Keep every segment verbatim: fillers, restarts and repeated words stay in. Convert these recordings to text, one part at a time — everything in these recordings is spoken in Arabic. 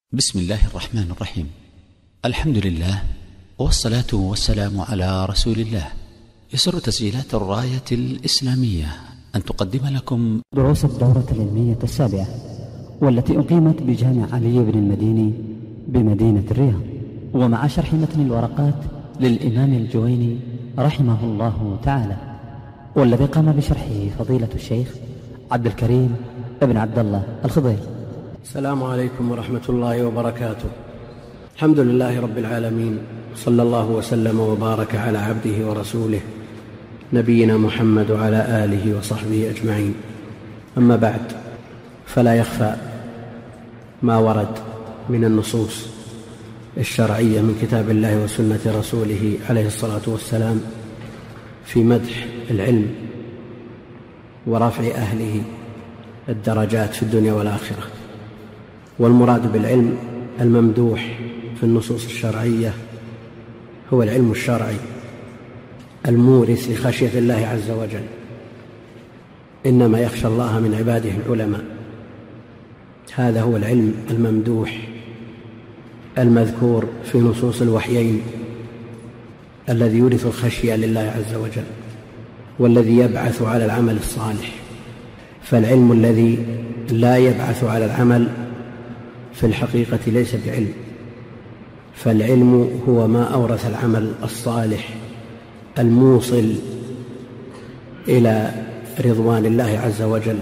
بسم الله الرحمن الرحيم. الحمد لله والصلاة والسلام على رسول الله. يسر تسجيلات الراية الإسلامية أن تقدم لكم دروس الدورة العلمية السابعة، والتي أقيمت بجامع علي بن المديني بمدينة الرياض، ومع شرح متن الورقات للإمام الجويني رحمه الله تعالى، والذي قام بشرحه فضيلة الشيخ عبد الكريم ابن عبد الله الخضير. السلام عليكم ورحمة الله وبركاته. الحمد لله رب العالمين، صلى الله وسلم وبارك على عبده ورسوله نبينا محمد وعلى آله وصحبه أجمعين. أما بعد، فلا يخفى ما ورد من النصوص الشرعية من كتاب الله وسنة رسوله عليه الصلاة والسلام في مدح العلم ورفع أهله الدرجات في الدنيا والآخرة. والمراد بالعلم الممدوح في النصوص الشرعية هو العلم الشرعي المورث لخشية الله عز وجل. إنما يخشى الله من عباده العلماء. هذا هو العلم الممدوح المذكور في نصوص الوحيين، الذي يورث الخشية لله عز وجل والذي يبعث على العمل الصالح. فالعلم الذي لا يبعث على العمل في الحقيقة ليس بعلم، فالعلم هو ما أورث العمل الصالح الموصل إلى رضوان الله عز وجل.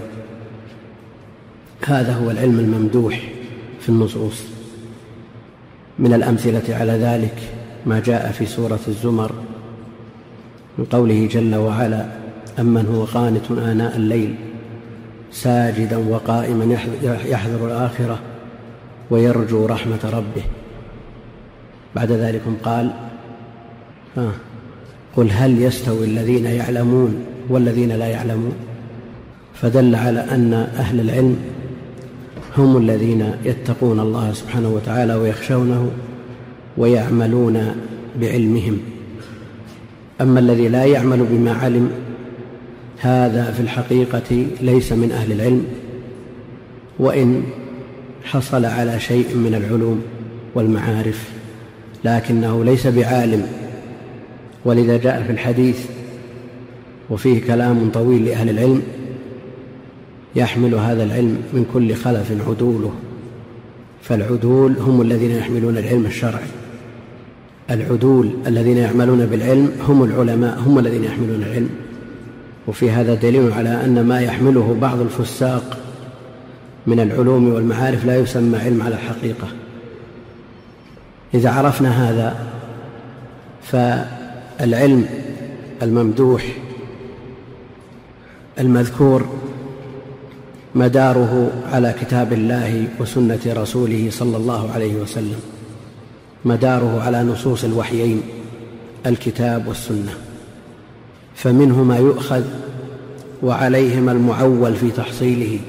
هذا هو العلم الممدوح في النصوص. من الأمثلة على ذلك ما جاء في سورة الزمر من قوله جل وعلا: أمن هو قانت آناء الليل ساجدا وقائما يحذر الآخرة ويرجو رحمة ربه. بعد ذلك قال: آه قل هل يستوي الذين يعلمون والذين لا يعلمون. فدل على أن أهل العلم هم الذين يتقون الله سبحانه وتعالى ويخشونه ويعملون بعلمهم. أما الذي لا يعمل بما علم هذا في الحقيقة ليس من أهل العلم، وإن حصل على شيء من العلوم والمعارف لكنه ليس بعالم. ولذا جاء في الحديث وفيه كلام طويل لأهل العلم: يحمل هذا العلم من كل خلف عدوله. فالعدول هم الذين يحملون العلم الشرعي. العدول الذين يعملون بالعلم هم العلماء، هم الذين يحملون العلم. وفي هذا دليل على أن ما يحمله بعض الفساق من العلوم والمعارف لا يسمى علم على الحقيقة. إذا عرفنا هذا، فالعلم الممدوح المذكور مداره على كتاب الله وسنة رسوله صلى الله عليه وسلم، مداره على نصوص الوحيين الكتاب والسنة، فمنهما يؤخذ وعليهما المعول في تحصيله.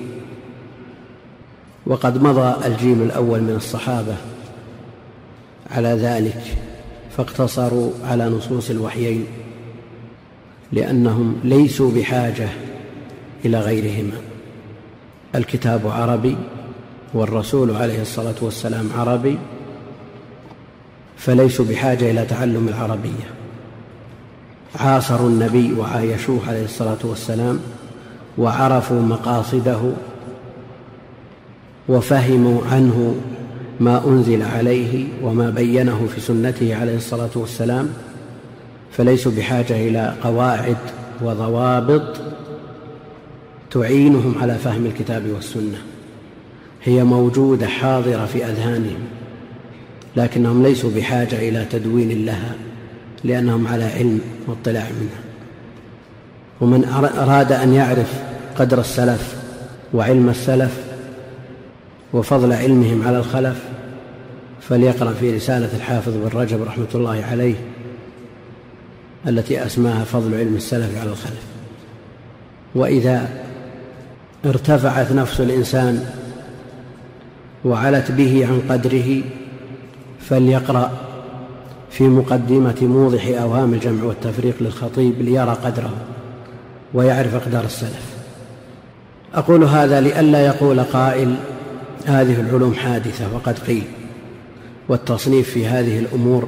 وقد مضى الجيل الأول من الصحابة على ذلك، فاقتصروا على نصوص الوحيين لأنهم ليسوا بحاجة إلى غيرهما. الكتاب عربي والرسول عليه الصلاة والسلام عربي، فليسوا بحاجة إلى تعلم العربية. عاصروا النبي وعايشوه عليه الصلاة والسلام وعرفوا مقاصده وفهموا عنه ما أنزل عليه وما بينه في سنته عليه الصلاة والسلام، فليسوا بحاجة إلى قواعد وضوابط تعينهم على فهم الكتاب والسنة. هي موجودة حاضرة في أذهانهم، لكنهم ليسوا بحاجة إلى تدوين لها لأنهم على علم واطلاع منها. ومن أراد أن يعرف قدر السلف وعلم السلف وفضل علمهم على الخلف فليقرأ في رسالة الحافظ بن رجب رحمة الله عليه التي أسماها فضل علم السلف على الخلف. وإذا ارتفعت نفس الإنسان وعلت به عن قدره فليقرأ في مقدمة موضح أوهام الجمع والتفريق للخطيب ليرى قدره ويعرف أقدار السلف. أقول هذا لئلا يقول قائل: هذه العلوم حادثة وقد قيل، والتصنيف في هذه الأمور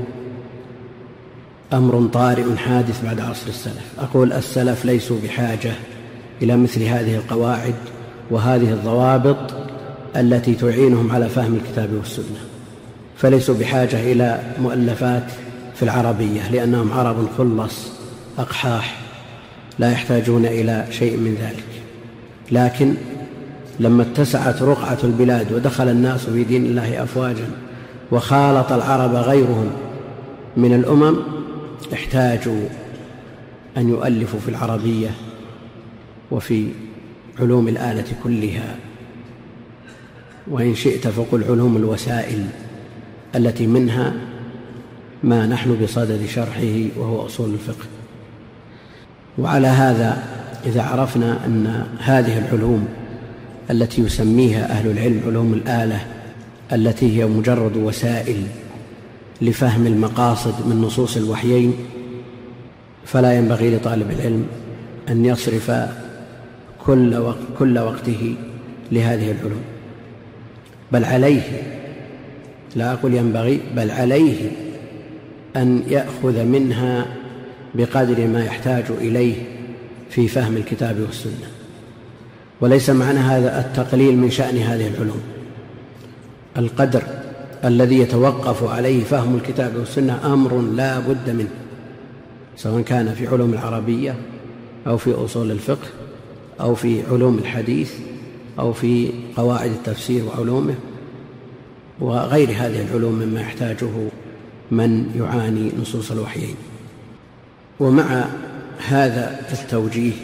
أمر طارئ حادث بعد عصر السلف. أقول السلف ليسوا بحاجة إلى مثل هذه القواعد وهذه الضوابط التي تعينهم على فهم الكتاب والسنة، فليسوا بحاجة إلى مؤلفات في العربية لأنهم عرب خلص أقحاح لا يحتاجون إلى شيء من ذلك. لكن لما اتسعت رقعة البلاد ودخل الناس في دين الله أفواجا وخالط العرب غيرهم من الأمم احتاجوا أن يؤلفوا في العربية وفي علوم الآلة كلها، وإن شئت فقل علوم الوسائل التي منها ما نحن بصدد شرحه وهو أصول الفقه. وعلى هذا إذا عرفنا أن هذه العلوم التي يسميها أهل العلم علوم الآلة التي هي مجرد وسائل لفهم المقاصد من نصوص الوحيين، فلا ينبغي لطالب العلم أن يصرف كل, وقت كل وقته لهذه العلوم، بل عليه، لا أقول ينبغي، بل عليه أن يأخذ منها بقدر ما يحتاج إليه في فهم الكتاب والسنة. وليس معنى هذا التقليل من شأن هذه العلوم. القدر الذي يتوقف عليه فهم الكتاب والسنة أمر لا بد منه، سواء كان في علوم العربية أو في أصول الفقه أو في علوم الحديث أو في قواعد التفسير وعلومه وغير هذه العلوم مما يحتاجه من يعاني نصوص الوحيين. ومع هذا التوجيه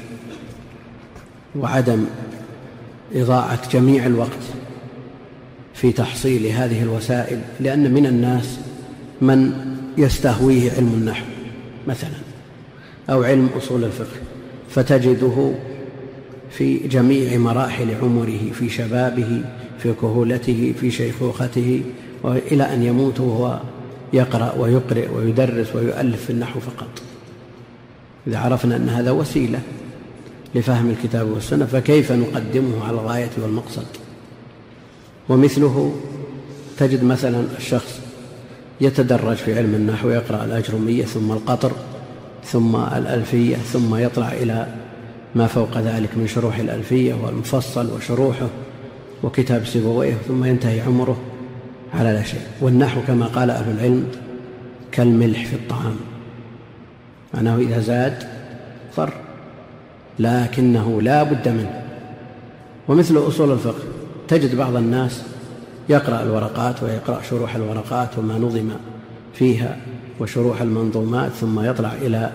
وعدم إضاعة جميع الوقت في تحصيل هذه الوسائل، لأن من الناس من يستهويه علم النحو مثلا أو علم أصول الفقه، فتجده في جميع مراحل عمره، في شبابه، في كهولته، في شيخوخته، وإلى أن يموت وهو يقرأ ويقرئ ويدرس ويؤلف في النحو فقط. إذا عرفنا أن هذا وسيلة لفهم الكتاب والسنة فكيف نقدمه على الغاية والمقصد؟ ومثله تجد مثلا الشخص يتدرج في علم النحو، يقرأ الأجرمية ثم القطر ثم الألفية ثم يطلع إلى ما فوق ذلك من شروح الألفية والمفصل وشروحه وكتاب سيبويه، ثم ينتهي عمره على لا شيء. والنحو كما قال أهل العلم كالملح في الطعام، معناه إذا زاد ضر، لكنه لا بد منه. ومثل أصول الفقه تجد بعض الناس يقرأ الورقات ويقرأ شروح الورقات وما نظم فيها وشروح المنظومات، ثم يطلع إلى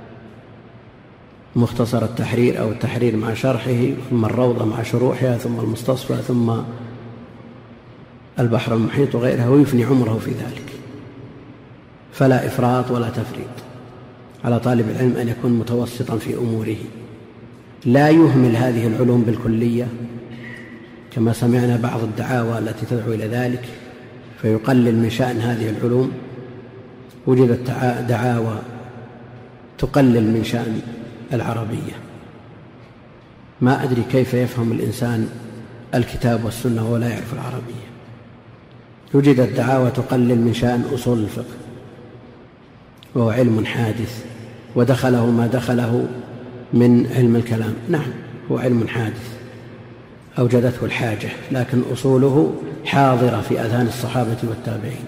مختصر التحرير أو التحرير مع شرحه، ثم الروضة مع شروحها، ثم المستصفى، ثم البحر المحيط وغيرها، ويفني عمره في ذلك. فلا إفراط ولا تفريط، على طالب العلم أن يكون متوسطا في أموره، لا يهمل هذه العلوم بالكلية كما سمعنا بعض الدعاوى التي تدعو إلى ذلك فيقلل من شأن هذه العلوم. وجدت دعاوى تقلل من شأن العربية، ما أدري كيف يفهم الإنسان الكتاب والسنة ولا يعرف العربية. وجدت دعاوى تقلل من شأن أصول الفقه وهو علم حادث ودخله ما دخله من علم الكلام، نعم هو علم حادث أوجدته الحاجة، لكن أصوله حاضرة في أذهان الصحابة والتابعين.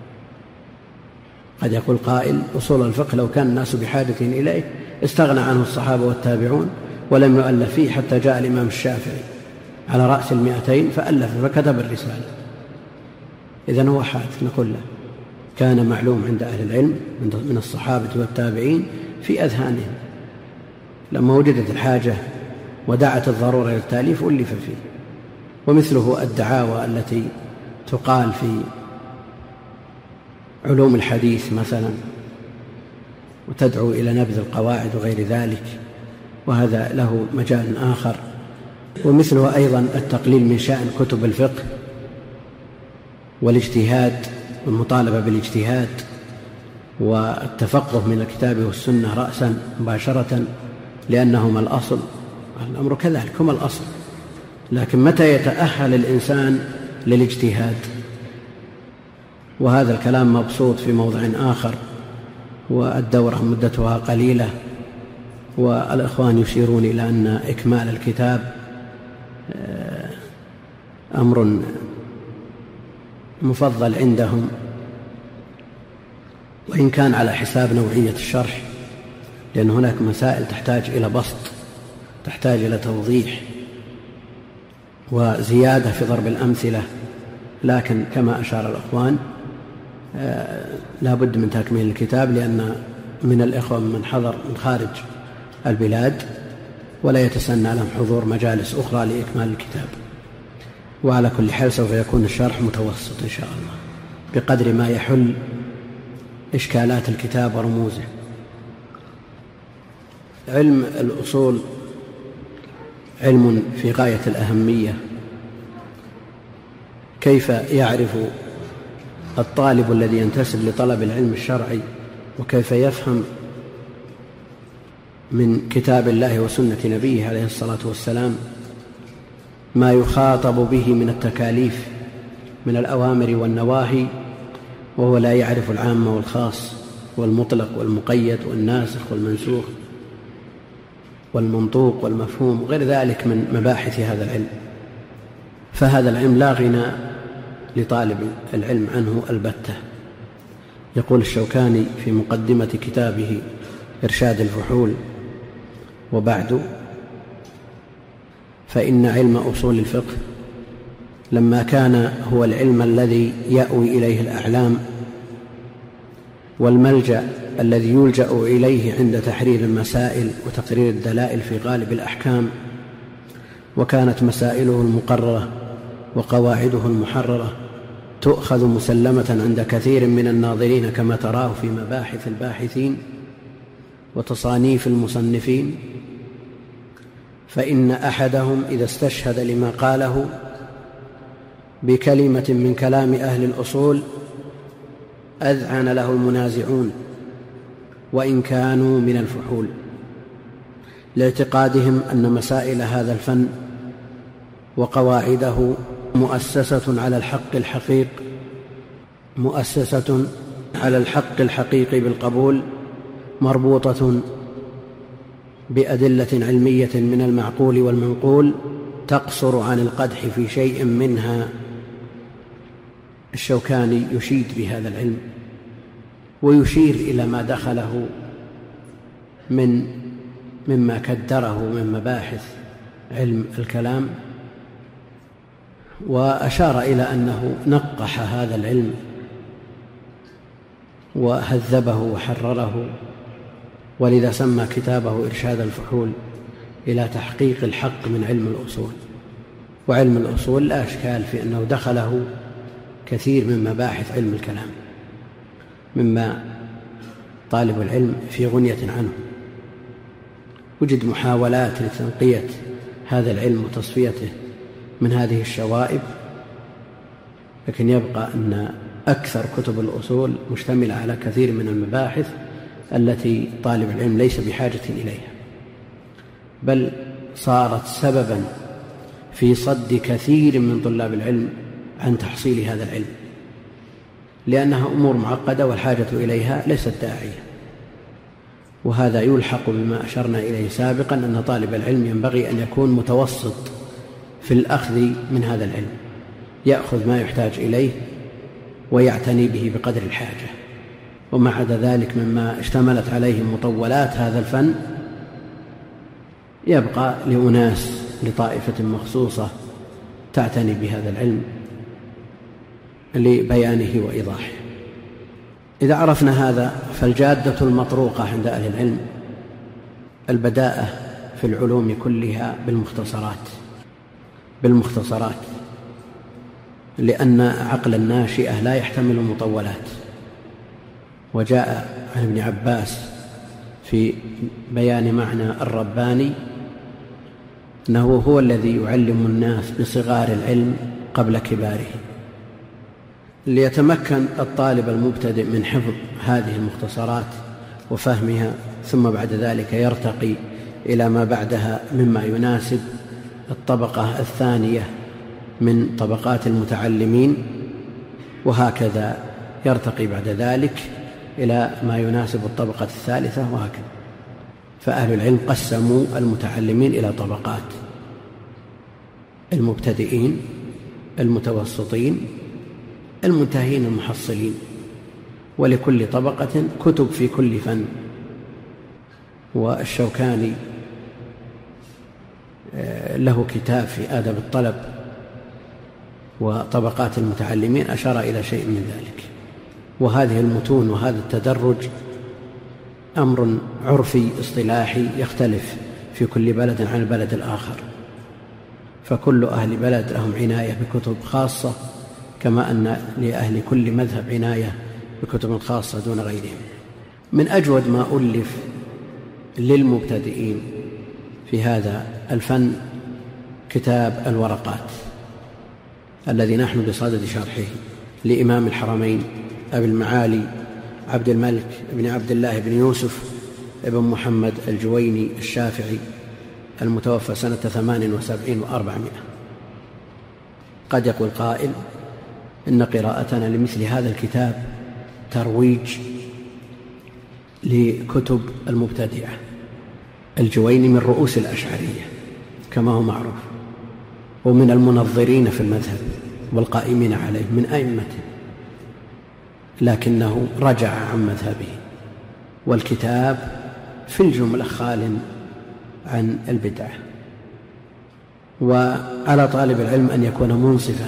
قد يقول قائل أصول الفقه لو كان الناس بحاجة إليه استغنى عنه الصحابة والتابعون ولم يؤلف فيه حتى جاء الإمام الشافعي على رأس المئتين فألف فكتب الرسالة. إذن هو حادث. نقول له كان معلوم عند أهل العلم من الصحابة والتابعين في أذهانهم، لما وجدت الحاجة ودعت الضرورة للتأليف ألف فيه. ومثله الدعاوى التي تقال في علوم الحديث مثلا وتدعو إلى نبذ القواعد وغير ذلك، وهذا له مجال آخر. ومثله أيضا التقليل من شأن كتب الفقه والاجتهاد والمطالبة بالاجتهاد والتفقه من الكتاب والسنة رأسا مباشرة، لأنهما الأصل. الأمر كذلك هما الأصل، لكن متى يتأهل الإنسان للاجتهاد. وهذا الكلام مبسوط في موضع آخر، والدورة مدتها قليلة، والإخوان يشيرون إلى أن إكمال الكتاب أمر مفضل عندهم، وإن كان على حساب نوعية الشرح، لأن هناك مسائل تحتاج إلى بسط، تحتاج إلى توضيح وزيادة في ضرب الأمثلة. لكن كما أشار الأخوان لا بد من تكميل الكتاب، لأن من الإخوة من حضر من خارج البلاد ولا يتسنى لهم حضور مجالس أخرى لإكمال الكتاب. وعلى كل حال سوف يكون الشرح متوسط إن شاء الله بقدر ما يحل إشكالات الكتاب ورموزه. علم الأصول علم في غاية الأهمية. كيف يعرف الطالب الذي ينتسب لطلب العلم الشرعي وكيف يفهم من كتاب الله وسنة نبيه عليه الصلاة والسلام ما يخاطب به من التكاليف من الأوامر والنواهي، وهو لا يعرف العام والخاص والمطلق والمقيد والناسخ والمنسوخ والمنطوق والمفهوم وغير ذلك من مباحث هذا العلم. فهذا العلم لا غنى لطالب العلم عنه البتة. يقول الشوكاني في مقدمة كتابه إرشاد الفحول: وبعد، فإن علم أصول الفقه لما كان هو العلم الذي يأوي إليه الأعلام والملجأ الذي يلجأ إليه عند تحرير المسائل وتقرير الدلائل في غالب الأحكام، وكانت مسائله المقررة وقواعده المحررة تؤخذ مسلمة عند كثير من الناظرين كما تراه في مباحث الباحثين وتصانيف المصنفين، فإن أحدهم إذا استشهد لما قاله بكلمة من كلام أهل الأصول أذعن له المنازعون وإن كانوا من الفحول، لاعتقادهم أن مسائل هذا الفن وقواعده مؤسسة على الحق الحقيق مؤسسة على الحق الحقيقي بالقبول، مربوطة بأدلة علمية من المعقول والمنقول تقصر عن القدح في شيء منها. الشوكاني يشيد بهذا العلم ويشير إلى ما دخله من مما كدره من مباحث علم الكلام، وأشار إلى أنه نقح هذا العلم وهذبه وحرره، ولذا سمى كتابه إرشاد الفحول إلى تحقيق الحق من علم الأصول. وعلم الأصول لا إشكال في أنه دخله كثير من مباحث علم الكلام مما طالب العلم في غنية عنه. وجد محاولات لتنقية هذا العلم وتصفيته من هذه الشوائب، لكن يبقى أن أكثر كتب الأصول مشتملة على كثير من المباحث التي طالب العلم ليس بحاجة إليها، بل صارت سببا في صد كثير من طلاب العلم عن تحصيل هذا العلم، لأنها أمور معقدة والحاجة إليها ليست داعية. وهذا يلحق بما أشرنا إليه سابقا، أن طالب العلم ينبغي أن يكون متوسط في الأخذ من هذا العلم، يأخذ ما يحتاج إليه ويعتني به بقدر الحاجة، وما عدا ذلك مما اشتملت عليه مطولات هذا الفن يبقى لأناس لطائفة مخصوصة تعتني بهذا العلم لبيانه وإيضاحه. إذا عرفنا هذا فالجادة المطروقة عند أهل العلم البداءة في العلوم كلها بالمختصرات بالمختصرات لأن عقل الناشئة لا يحتمل مطولات. وجاء عن ابن عباس في بيان معنى الرباني أنه هو الذي يعلم الناس بصغار العلم قبل كباره، ليتمكن الطالب المبتدئ من حفظ هذه المختصرات وفهمها، ثم بعد ذلك يرتقي إلى ما بعدها مما يناسب الطبقة الثانية من طبقات المتعلمين، وهكذا يرتقي بعد ذلك إلى ما يناسب الطبقة الثالثة وهكذا. فأهل العلم قسموا المتعلمين إلى طبقات: المبتدئين، المتوسطين، المنتهين، المحصلين، ولكل طبقة كتب في كل فن. والشوكاني له كتاب في آداب الطلب وطبقات المتعلمين أشار إلى شيء من ذلك. وهذه المتون وهذا التدرج أمر عرفي اصطلاحي يختلف في كل بلد عن البلد الآخر، فكل أهل بلد لهم عناية بكتب خاصة، كما أن لأهل كل مذهب عناية بكتب خاصة دون غيرهم. من أجود ما ألف للمبتدئين في هذا الفن كتاب الورقات الذي نحن بصدد شرحه لإمام الحرمين أبي المعالي عبد الملك بن عبد الله بن يوسف بن محمد الجويني الشافعي المتوفى سنة ثمان وسبعين وأربعمائة. قد يقول قائل إن قراءتنا لمثل هذا الكتاب ترويج لكتب المبتدئة. الجويني من رؤوس الأشعرية كما هو معروف، ومن المنظرين في المذهب والقائمين عليه من أئمته، لكنه رجع عن مذهبه، والكتاب في الجملة خال عن البدعة. وعلى طالب العلم أن يكون منصفا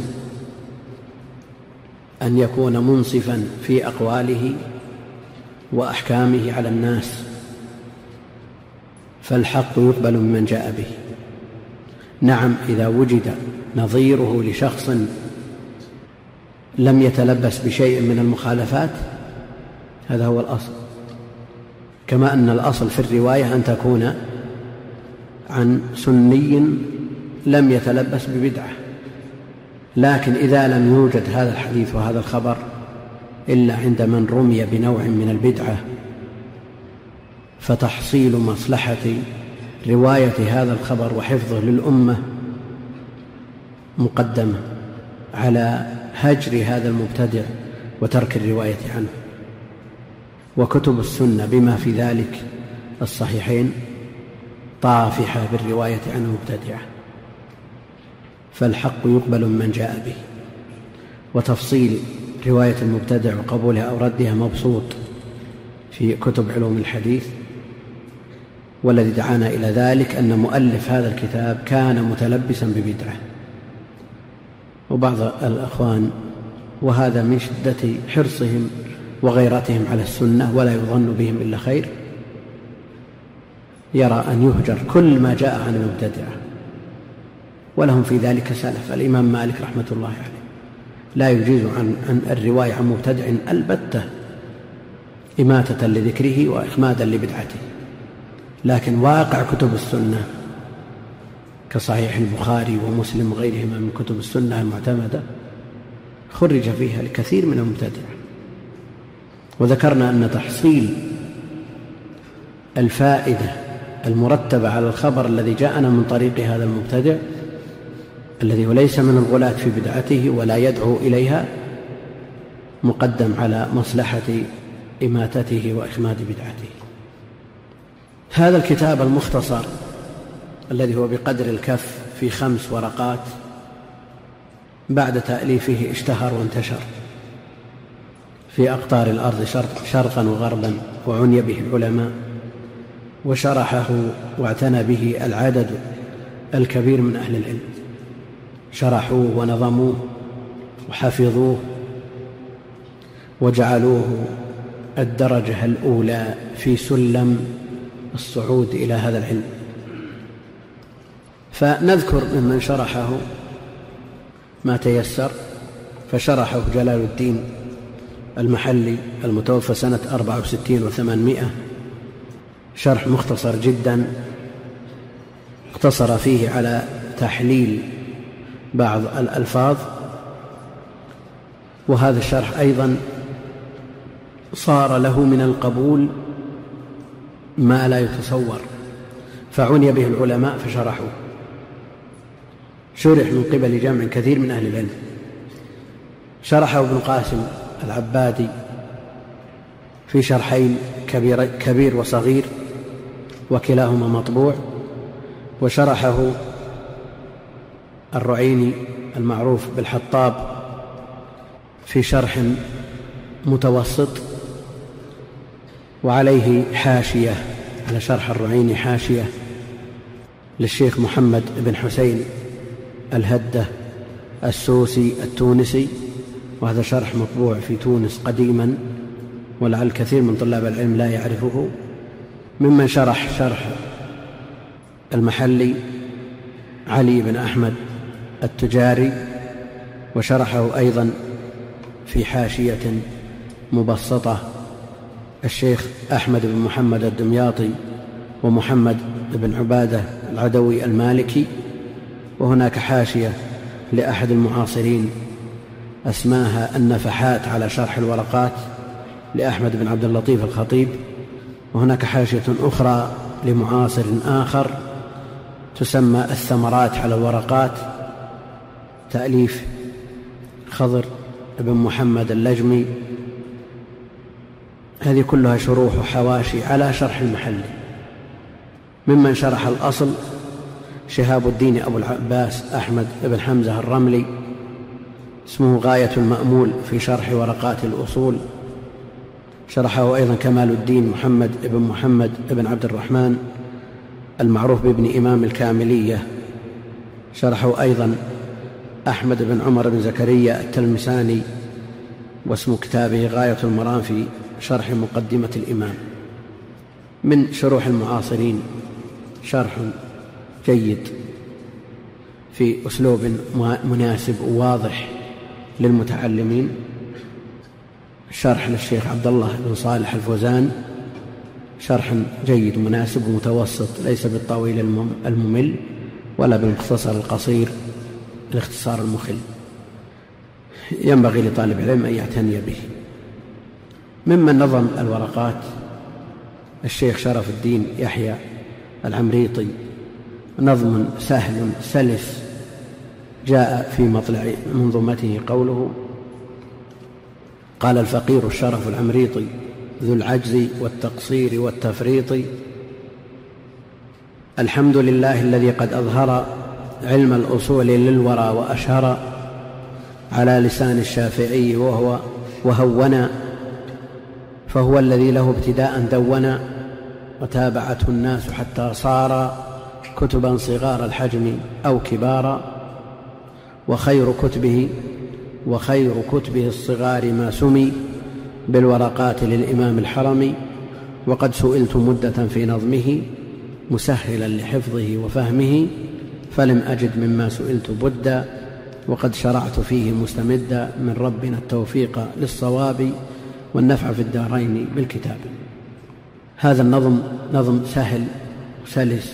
أن يكون منصفا في أقواله وأحكامه على الناس، فالحق يقبل ممن جاء به. نعم، إذا وجد نظيره لشخص لم يتلبس بشيء من المخالفات هذا هو الأصل، كما أن الأصل في الرواية أن تكون عن سني لم يتلبس ببدعة. لكن إذا لم يوجد هذا الحديث وهذا الخبر إلا عند من رمي بنوع من البدعة، فتحصيل مصلحة رواية هذا الخبر وحفظه للأمة مقدمة على هجر هذا المبتدع وترك الرواية عنه. وكتب السنة بما في ذلك الصحيحين طافحة بالرواية عن المبتدعة، فالحق يقبل ممن جاء به. وتفصيل رواية المبتدع وقبولها أو ردها مبسوط في كتب علوم الحديث. والذي دعانا إلى ذلك أن مؤلف هذا الكتاب كان متلبسا ببدعة. وبعض الأخوان، وهذا من شدة حرصهم وغيرتهم على السنة ولا يظن بهم إلا خير، يرى أن يهجر كل ما جاء عن المبتدعة، ولهم في ذلك سلف. الإمام مالك رحمة الله عليه لا يجيز عن, عن الرواية عن مبتدع البتة، إماتة لذكره وإخمادا لبدعته. لكن واقع كتب السنة كصحيح البخاري ومسلم وغيرهما من كتب السنة المعتمدة خرج فيها الكثير من المبتدعة. وذكرنا أن تحصيل الفائدة المرتبة على الخبر الذي جاءنا من طريق هذا المبتدع الذي ليس من الغلاة في بدعته ولا يدعو إليها مقدم على مصلحة إماتته وإخماد بدعته. هذا الكتاب المختصر الذي هو بقدر الكف في خمس ورقات بعد تأليفه اشتهر وانتشر في أقطار الأرض شرقا وغربا، وعني به العلماء، وشرحه واعتنى به العدد الكبير من أهل العلم، شرحوه ونظموه وحفظوه وجعلوه الدرجة الأولى في سلم الصعود إلى هذا العلم. فنذكر ممن شرحه ما تيسر. فشرحه جلال الدين المحلي المتوفى سنة أربعة وستين وثمانمائة، شرح مختصر جدا اقتصر فيه على تحليل بعض الألفاظ. وهذا الشرح أيضا صار له من القبول ما لا يتصور، فعني به العلماء فشرحوه. شرح من قبل جمع كثير من أهل العلم. شرحه ابن قاسم العبادي في شرحين، كبير, كبير وصغير، وكلاهما مطبوع. وشرحه الرعيني المعروف بالحطاب في شرح متوسط، وعليه حاشية، على شرح الرعيني حاشية للشيخ محمد بن حسين الهدة السوسي التونسي، وهذا شرح مطبوع في تونس قديما، ولعل كثير من طلاب العلم لا يعرفه. ممن شرح شرح المحلي علي بن أحمد التجاري، وشرحه أيضا في حاشية مبسطة الشيخ أحمد بن محمد الدمياطي ومحمد بن عبادة العدوي المالكي. وهناك حاشية لأحد المعاصرين اسماها النفحات على شرح الورقات لأحمد بن عبد اللطيف الخطيب. وهناك حاشية أخرى لمعاصر آخر تسمى الثمرات على الورقات، تأليف خضر بن محمد اللجمي. هذه كلها شروح وحواشي على شرح المحلي. ممن شرح الأصل شهاب الدين أبو العباس أحمد بن حمزة الرملي، اسمه غاية المأمول في شرح ورقات الأصول. شرحه أيضا كمال الدين محمد بن محمد بن عبد الرحمن المعروف بابن إمام الكاملية. شرحه أيضا أحمد بن عمر بن زكريا التلمساني، واسم كتابه غاية المرام في شرح مقدمة الإمام. من شروح المعاصرين شرح جيد في أسلوب مناسب وواضح للمتعلمين، شرح للشيخ عبد الله بن صالح الفوزان، شرح جيد مناسب ومتوسط، ليس بالطويل الممل ولا بالمختصر القصير الاختصار المخل، ينبغي لطالب العلم أن يعتني به. ممن نظم الورقات الشيخ شرف الدين يحيى العمريطي، نظم سهل سلس جاء في مطلع منظومته قوله: قال الفقير الشرف العمريطي ذو العجز والتقصير والتفريط: الحمد لله الذي قد أظهر علم الأصول للورى وأشهر على لسان الشافعي وهو وهونا، فهو الذي له ابتداء دونا، وتابعته الناس حتى صار كتبا صغار الحجم أو كبارا، وخير كتبه وخير كتبه الصغار ما سمي بالورقات للإمام الحرمي، وقد سئلت مدة في نظمه مسهلا لحفظه وفهمه، فلم أجد مما سئلت بدا، وقد شرعت فيه مستمدا من ربنا التوفيق للصواب والنفع في الدارين بالكتاب. هذا النظم نظم سهل سلس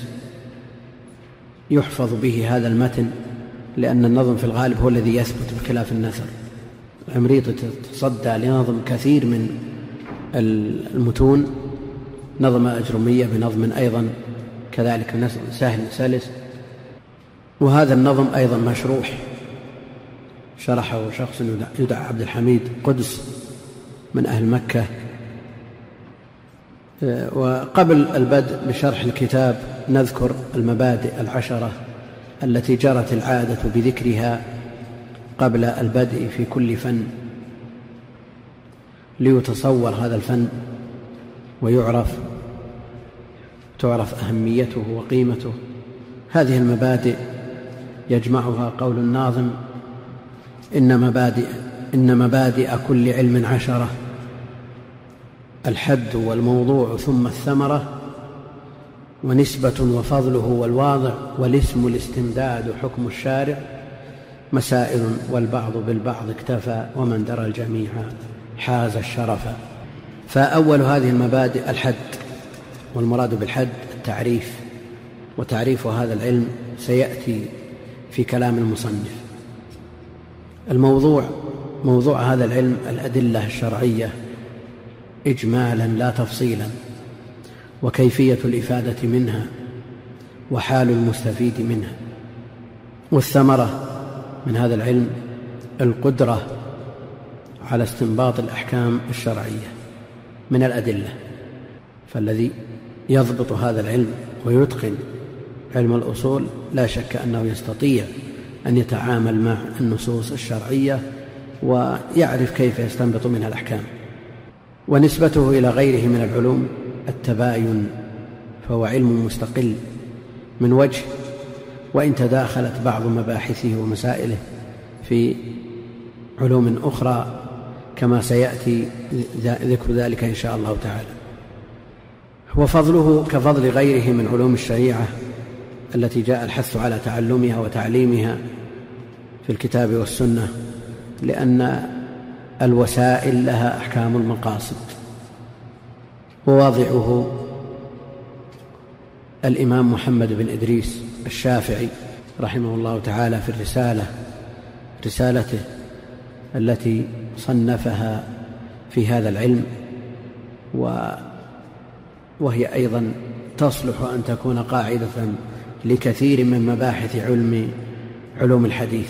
يحفظ به هذا المتن، لأن النظم في الغالب هو الذي يثبت بخلاف النثر. العمريطي تصدى لنظم كثير من المتون، نظم أجرمية بنظم أيضا كذلك سهل سلس. وهذا النظم أيضا مشروح، شرحه شخص يدعى عبد الحميد قدس من أهل مكة. وقبل البدء بشرح الكتاب نذكر المبادئ العشرة التي جرت العادة بذكرها قبل البدء في كل فن، ليتصور هذا الفن ويعرف تعرف أهميته وقيمته. هذه المبادئ يجمعها قول الناظم: إن مبادئ, إن مبادئ كل علم عشرة، الحد والموضوع ثم الثمرة، ونسبة وفضله والواضع، والاسم الاستمداد حكم الشارع، مسائل والبعض بالبعض اكتفى، ومن درى الجميع حاز الشرف. فأول هذه المبادئ الحد، والمراد بالحد التعريف، وتعريف هذا العلم سيأتي في كلام المصنف. الموضوع، موضوع هذا العلم الأدلة الشرعية إجمالا لا تفصيلا، وكيفية الإفادة منها، وحال المستفيد منها. والثمرة من هذا العلم القدرة على استنباط الأحكام الشرعية من الأدلة. فالذي يضبط هذا العلم ويتقن علم الأصول لا شك أنه يستطيع أن يتعامل مع النصوص الشرعية ويعرف كيف يستنبط منها الأحكام. ونسبته إلى غيره من العلوم التباين، فهو علم مستقل من وجه، وإن تداخلت بعض مباحثه ومسائله في علوم أخرى كما سيأتي ذكر ذلك إن شاء الله تعالى. وفضله كفضل غيره من علوم الشريعة التي جاء الحث على تعلمها وتعليمها في الكتاب والسنة، لأن الوسائل لها أحكام المقاصد. وواضعه الإمام محمد بن إدريس الشافعي رحمه الله تعالى في الرسالة رسالته التي صنفها في هذا العلم، وهي أيضا تصلح أن تكون قاعدة لكثير من مباحث علم علوم الحديث.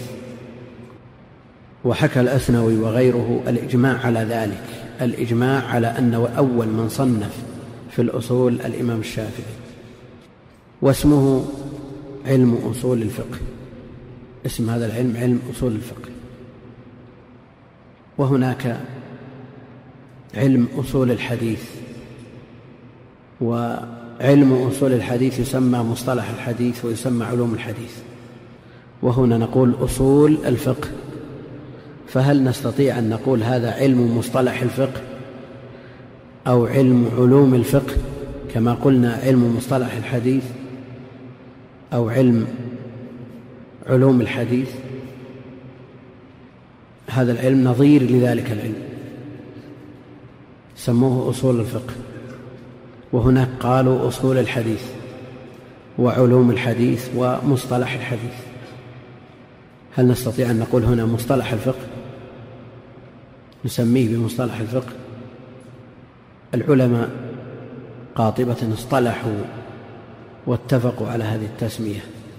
وحكى الأثنوي وغيره الإجماع على ذلك، الإجماع على أنه أول من صنف في الأصول الإمام الشافعي. واسمه علم أصول الفقه، اسم هذا العلم علم أصول الفقه. وهناك علم أصول الحديث، وعلم أصول الحديث يسمى مصطلح الحديث ويسمى علوم الحديث. وهنا نقول أصول الفقه، فهل نستطيع أن نقول هذا علم مصطلح الفقه أو علم علوم الفقه كما قلنا علم مصطلح الحديث أو علم علوم الحديث؟ هذا العلم نظير لذلك العلم، سموه أصول الفقه. وهناك قالوا أصول الحديث وعلوم الحديث ومصطلح الحديث. هل نستطيع أن نقول هنا مصطلح الفقه نسميه بمصطلح الفقه؟ العلماء قاطبة اصطلحوا واتفقوا على هذه التسمية،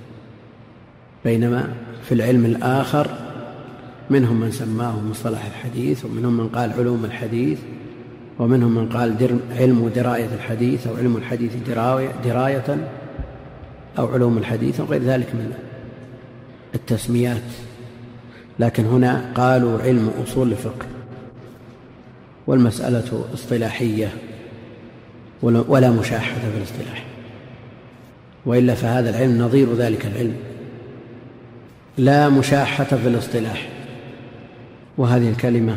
بينما في العلم الآخر منهم من سماه مصطلح الحديث، ومنهم من قال علوم الحديث، ومنهم من قال علم دراية الحديث أو علم الحديث دراية أو علوم الحديث وغير ذلك من التسميات. لكن هنا قالوا علم أصول الفقه، والمسألة اصطلاحية ولا مشاحة في الاصطلاح، وإلا فهذا العلم نظير ذلك العلم، لا مشاحة في الاصطلاح. وهذه الكلمة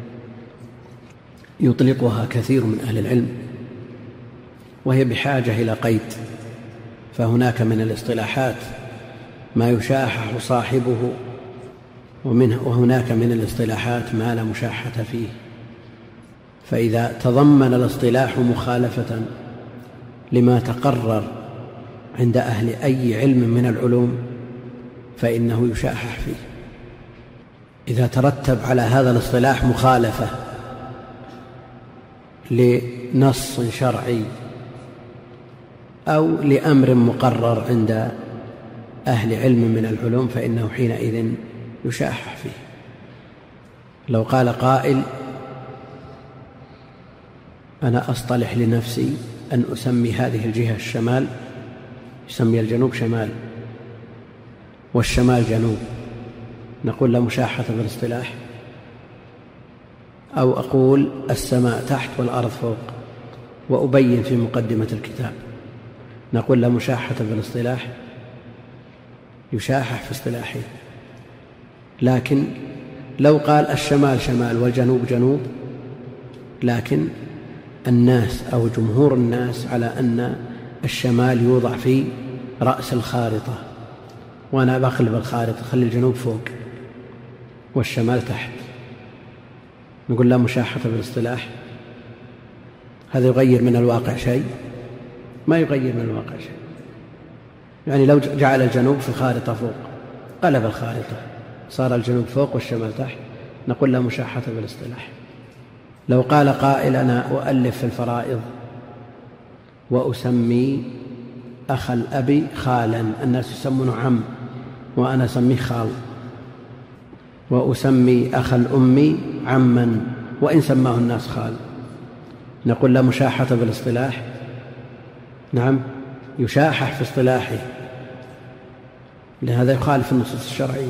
يطلقها كثير من أهل العلم، وهي بحاجة إلى قيد. فهناك من الاصطلاحات ما يشاحح صاحبه، وهناك من الاصطلاحات ما لا مشاحة فيه. فإذا تضمن الاصطلاح مخالفة لما تقرر عند أهل أي علم من العلوم فإنه يشاحح فيه. إذا ترتب على هذا الاصطلاح مخالفة لنص شرعي أو لأمر مقرر عند أهل علم من العلوم فإنه حينئذ يشاحح فيه. لو قال قائل أنا أصطلح لنفسي أن أسمي هذه الجهة الشمال، يسمي الجنوب شمال والشمال جنوب، نقول لا مشاحة في الاصطلاح. أو أقول السماء تحت والأرض فوق وأبين في مقدمة الكتاب، نقول لا مشاحة في الاصطلاح، يشاحح في اصطلاحه. لكن لو قال الشمال شمال والجنوب جنوب، لكن الناس أو جمهور الناس على أن الشمال يوضع في رأس الخارطة، وأنا بقلب الخارطة خلي الجنوب فوق والشمال تحت، نقول لا مشاحة بالاصطلاح. هذا يغير من الواقع شيء؟ ما يغير من الواقع شيء. يعني لو جعل الجنوب في الخارطة فوق قلب الخارطة صار الجنوب فوق والشمال تحت، نقول لا مشاحة بالاصطلاح. لو قال قائل أنا أؤلف في الفرائض وأسمي أخ الأب خالا، الناس يسمونه عم وأنا أسميه خال، وأسمي أخ الأم عما وإن سماه الناس خال، نقول لا مشاحة بالاصطلاح؟ نعم، يشاحح في اصطلاحه، لهذا يخالف النصوص الشرعية،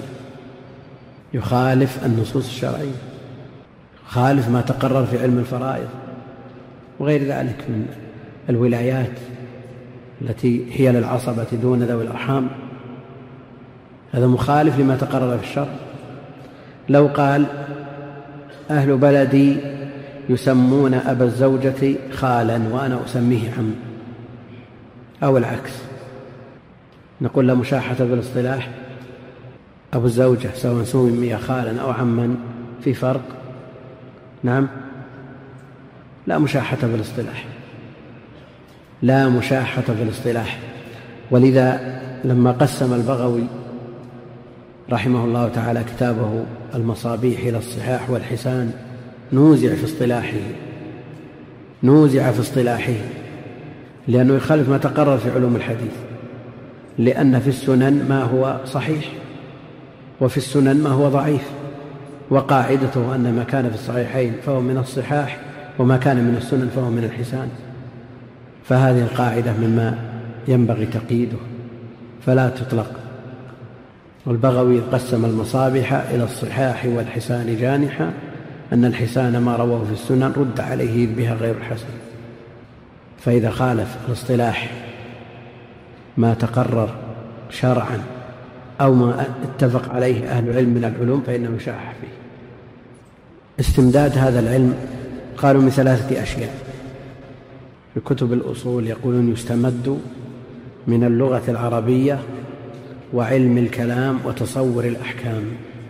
يخالف النصوص الشرعية، يخالف ما تقرر في علم الفرائض وغير ذلك من الولايات التي هي للعصبة دون ذوي الأرحام، هذا مخالف لما تقرر في الشرع. لو قال أهل بلدي يسمون أبا الزوجة خالا وأنا أسميه عم، أو العكس، نقول لا مشاحة بالاصطلاح؟ أبو الزوجة سواء سمي خالا أو عما في فرق؟ نعم، لا مشاحة بالاصطلاح، لا مشاحة بالاصطلاح. ولذا لما قسم البغوي رحمه الله تعالى كتابه المصابيح إلى الصحاح والحسان نوزع في اصطلاحه، نوزع في اصطلاحه لأنه يخالف ما تقرر في علوم الحديث، لأن في السنن ما هو صحيح وفي السنن ما هو ضعيف، وقاعدته أن ما كان في الصحيحين فهو من الصحاح وما كان من السنن فهو من الحسان، فهذه القاعدة مما ينبغي تقييده فلا تطلق. والبغوي قسم المصابيح إلى الصحاح والحسان جانحا، أن الحسان ما رواه في السنن رد عليه بها غير الحسن، فإذا خالف الاصطلاح ما تقرر شرعا أو ما اتفق عليه أهل العلم من العلوم فإنه يشاح فيه. استمداد هذا العلم قالوا من ثلاثة أشياء في كتب الأصول، يقولون يستمد من اللغة العربية وعلم الكلام وتصور الأحكام.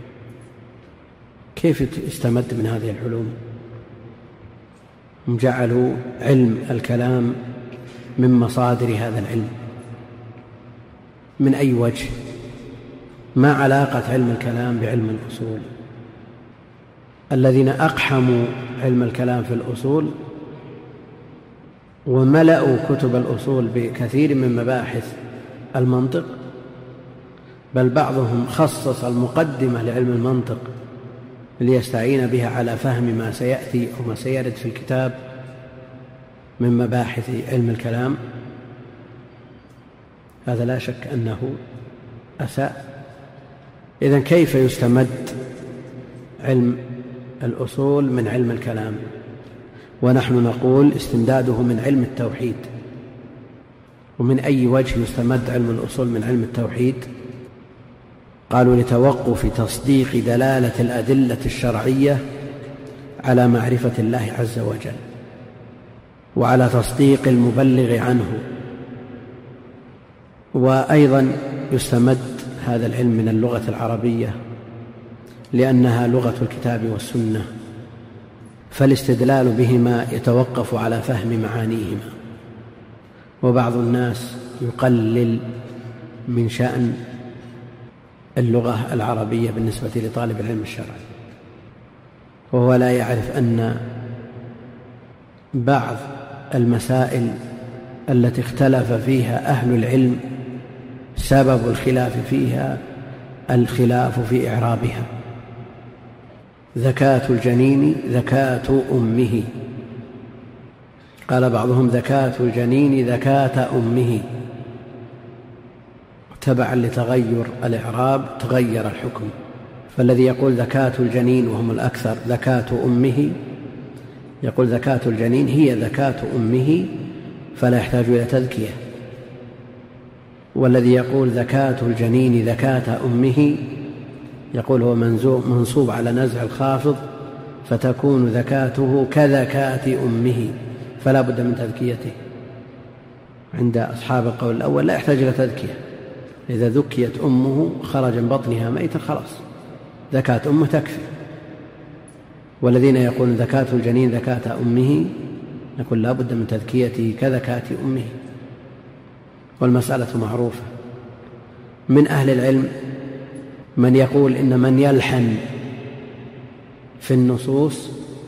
كيف يستمد من هذه العلوم؟ جعلوا علم الكلام من مصادر هذا العلم. من أي وجه؟ ما علاقة علم الكلام بعلم الأصول؟ الذين أقحموا علم الكلام في الأصول وملأوا كتب الأصول بكثير من مباحث المنطق، بل بعضهم خصص المقدمة لعلم المنطق ليستعين بها على فهم ما سيأتي أو ما سيرد في الكتاب من مباحث علم الكلام، هذا لا شك أنه أساء. إذن كيف يستمد علم الأصول من علم الكلام؟ ونحن نقول استمداده من علم التوحيد. ومن أي وجه يستمد علم الأصول من علم التوحيد؟ قالوا لتوقف تصديق دلالة الأدلة الشرعية على معرفة الله عز وجل وعلى تصديق المبلغ عنه. وأيضا يستمد هذا العلم من اللغة العربية لأنها لغة الكتاب والسنة، فالاستدلال بهما يتوقف على فهم معانيهما. وبعض الناس يقلل من شأن اللغة العربية بالنسبة لطالب العلم الشرعي، وهو لا يعرف أن بعض المسائل التي اختلف فيها أهل العلم سبب الخلاف فيها الخلاف في إعرابها. زكاة الجنين زكاة أمه، قال بعضهم زكاة الجنين زكاة أمه، تبعا لتغير الإعراب تغير الحكم. فالذي يقول زكاة الجنين وهم الأكثر زكاة أمه يقول زكاة الجنين هي زكاة أمه فلا يحتاج إلى تذكية، والذي يقول زكاة الجنين زكاة أمه يقول هو منصوب على نزع الخافض فتكون زكاته كزكاة أمه فلا بد من تذكيته. عند أصحاب القول الأول لا يحتاج إلى تذكية، إذا ذكيت أمه خرج من بطنها ميتا خلاص زكاة أمه تكفي. والذين يقولون زكاة الجنين زكاة أمه نقول لا بد من تذكيته كزكاة أمه، والمسألة معروفة. من أهل العلم من يقول إن من يلحن في النصوص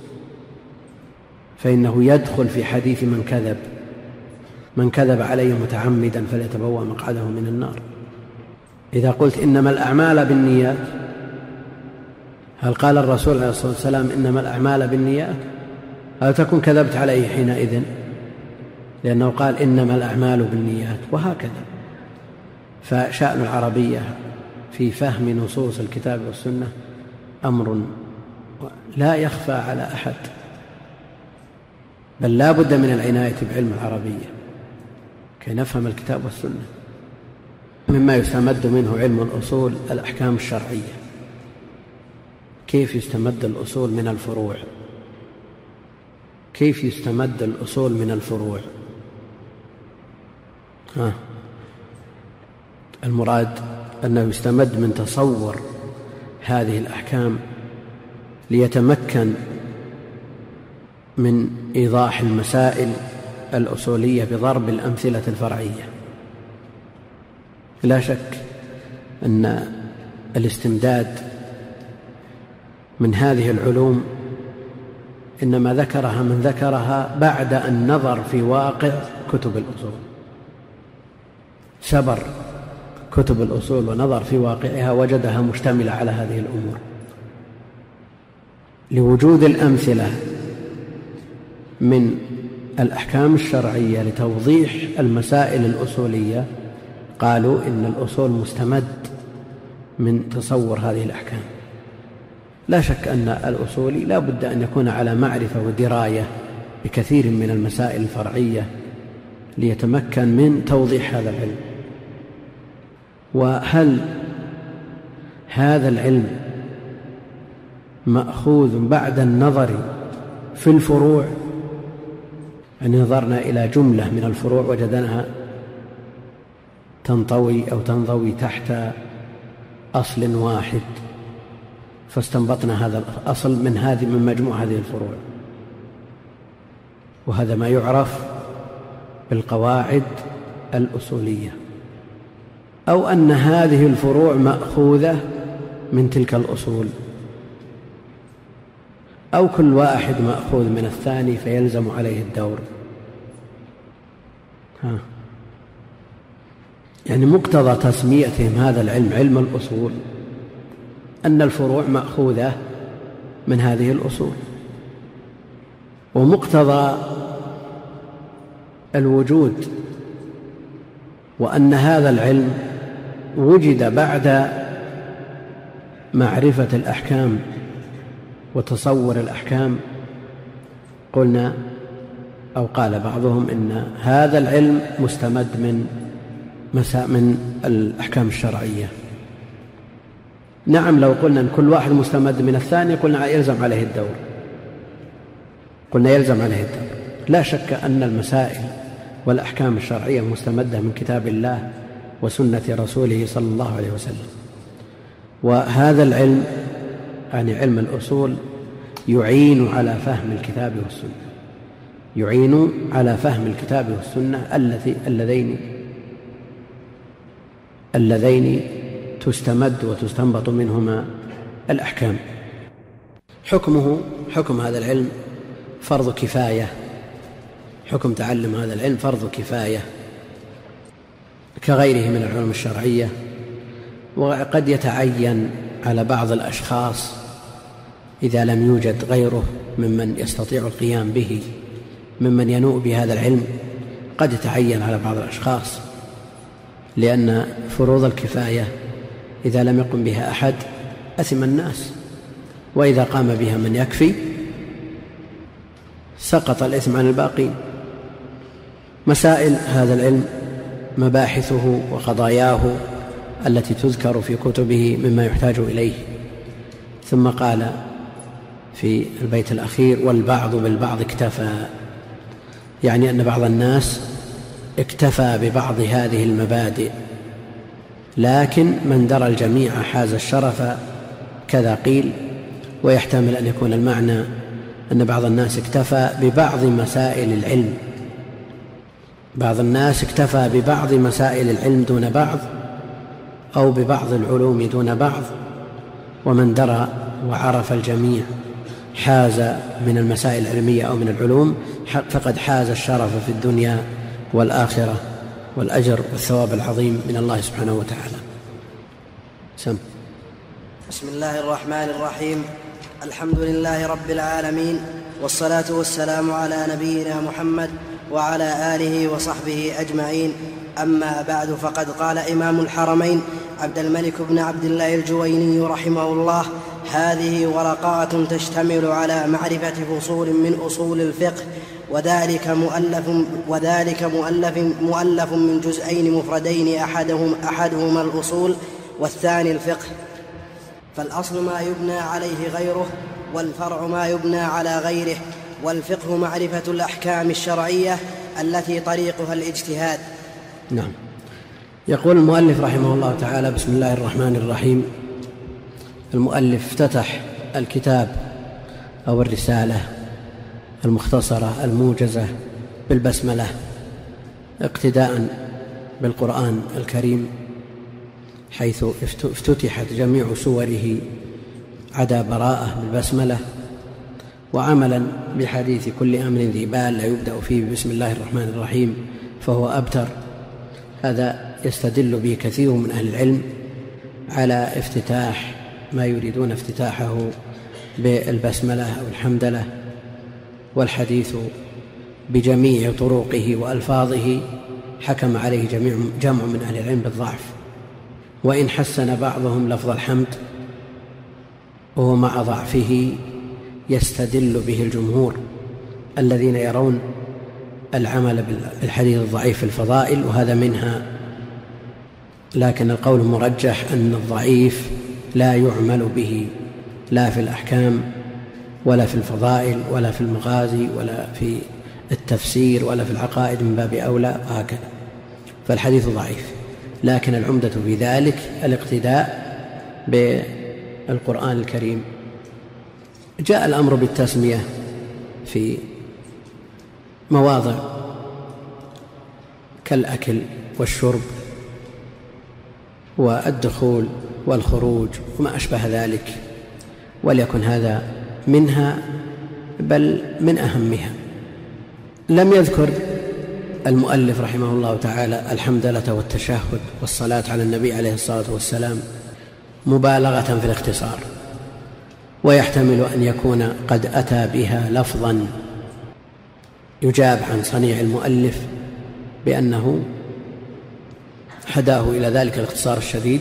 فإنه يدخل في حديث من كذب من كذب عليه متعمدا فليتبوأ مقعده من النار. إذا قلت إنما الأعمال بالنيات، هل قال الرسول عليه الصلاة والسلام إنما الأعمال بالنيات؟ هل تكون كذبت عليه حينئذ؟ لأنه قال إنما الأعمال بالنيات، وهكذا. فشأن العربية في فهم نصوص الكتاب والسنة أمر لا يخفى على أحد، بل لا بد من العناية بعلم العربية كي نفهم الكتاب والسنة. مما يستمد منه علم الأصول الأحكام الشرعية، كيف يستمد الأصول من الفروع، كيف يستمد الأصول من الفروع. ها المراد أنه يستمد من تصور هذه الأحكام ليتمكن من إيضاح المسائل الأصولية بضرب الأمثلة الفرعية. لا شك أن الاستمداد من هذه العلوم إنما ذكرها من ذكرها بعد أن نظر في واقع كتب الأصول، سبر كتب الأصول ونظر في واقعها وجدها مشتملة على هذه الأمور. لوجود الأمثلة من الأحكام الشرعية لتوضيح المسائل الأصولية قالوا إن الأصول مستمد من تصور هذه الأحكام. لا شك أن الأصولي لا بد أن يكون على معرفة ودراية بكثير من المسائل الفرعية ليتمكن من توضيح هذا العلم. وهل هذا العلم مأخوذ بعد النظر في الفروع؟ يعني نظرنا إلى جملة من الفروع وجدناها تنطوي أو تنضوي تحت أصل واحد، فاستنبطنا هذا الأصل من هذه من مجموع هذه الفروع، وهذا ما يعرف بالقواعد الأصولية. أو أن هذه الفروع مأخوذة من تلك الأصول، أو كل واحد مأخوذ من الثاني فيلزم عليه الدور. ها. يعني مقتضى تسميتهم هذا العلم علم الأصول أن الفروع مأخوذة من هذه الأصول، ومقتضى الوجود وأن هذا العلم وجد بعد معرفة الأحكام وتصور الأحكام. قلنا أو قال بعضهم إن هذا العلم مستمد من مساء من الأحكام الشرعية. نعم، لو قلنا أن كل واحد مستمد من الثاني قلنا يلزم عليه الدور، قلنا يلزم عليه الدور. لا شك أن المسائل والأحكام الشرعية مستمدة من كتاب الله وسنة رسوله صلى الله عليه وسلم. وهذا العلم يعني علم الأصول يعين على فهم الكتاب والسنة، يعين على فهم الكتاب والسنة التي اللذين اللذين تستمد وتستنبط منهما الأحكام. حكمه حكم هذا العلم فرض كفاية، حكم تعلم هذا العلم فرض كفاية كغيره من العلوم الشرعية، وقد يتعين على بعض الأشخاص إذا لم يوجد غيره ممن يستطيع القيام به ممن ينوء بهذا العلم، قد يتعين على بعض الأشخاص، لأن فروض الكفاية إذا لم يقم بها أحد أثم الناس، وإذا قام بها من يكفي سقط الإثم عن الباقين. مسائل هذا العلم مباحثه وقضاياه التي تذكر في كتبه مما يحتاج إليه. ثم قال في البيت الأخير: والبعض بالبعض اكتفى، يعني أن بعض الناس اكتفى ببعض هذه المبادئ، لكن من درى الجميع حاز الشرف، كذا قيل. ويحتمل أن يكون المعنى أن بعض الناس اكتفى ببعض مسائل العلم، بعض الناس اكتفى ببعض مسائل العلم دون بعض، أو ببعض العلوم دون بعض، ومن درى وعرف الجميع حاز من المسائل العلمية أو من العلوم فقد حاز الشرف في الدنيا والآخرة والأجر والثواب العظيم من الله سبحانه وتعالى. سم. بسم الله الرحمن الرحيم. الحمد لله رب العالمين، والصلاة والسلام على نبينا محمد وعلى آله وصحبه أجمعين. أما بعد، فقد قال إمام الحرمين عبد الملك بن عبد الله الجويني رحمه الله: هذه ورقات تشتمل على معرفة فصول من أصول الفقه، وذلك مؤلف, وذلك مؤلف, مؤلف من جزئين مفردين، أحدهم أحدهما الأصول والثاني الفقه. فالأصل ما يبنى عليه غيره، والفرع ما يبنى على غيره، والفقه معرفة الأحكام الشرعية التي طريقها الاجتهاد. نعم. يقول المؤلف رحمه الله تعالى: بسم الله الرحمن الرحيم. المؤلف افتتح الكتاب أو الرسالة المختصرة الموجزة بالبسملة اقتداء بالقرآن الكريم، حيث افتتحت جميع سوره عدا براءة بالبسملة، وعملا بحديث كل أمر ذي بال لا يبدأ فيه بسم الله الرحمن الرحيم فهو أبتر. هذا يستدل به كثير من أهل العلم على افتتاح ما يريدون افتتاحه بالبسملة أو الحمدلة. والحديث بجميع طرقه وألفاظه حكم عليه جميع جمع من أهل العلم بالضعف، وإن حسن بعضهم لفظ الحمد وهو مع ضعفه يستدل به الجمهور الذين يرون العمل بالحديث الضعيف في الفضائل، وهذا منها. لكن القول المرجح أن الضعيف لا يعمل به لا في الأحكام ولا في الفضائل ولا في المغازي ولا في التفسير ولا في العقائد من باب أولى، وهكذا. فالحديث ضعيف، لكن العمدة في ذلك الاقتداء بالقرآن الكريم. جاء الأمر بالتسمية في مواضع كالأكل والشرب والدخول والخروج وما أشبه ذلك، وليكن هذا منها بل من أهمها. لم يذكر المؤلف رحمه الله تعالى الحمدلة والتشهد والصلاة على النبي عليه الصلاة والسلام مبالغة في الاختصار، ويحتمل أن يكون قد أتى بها لفظا يجاب عن صنيع المؤلف بأنه حداه إلى ذلك الاختصار الشديد،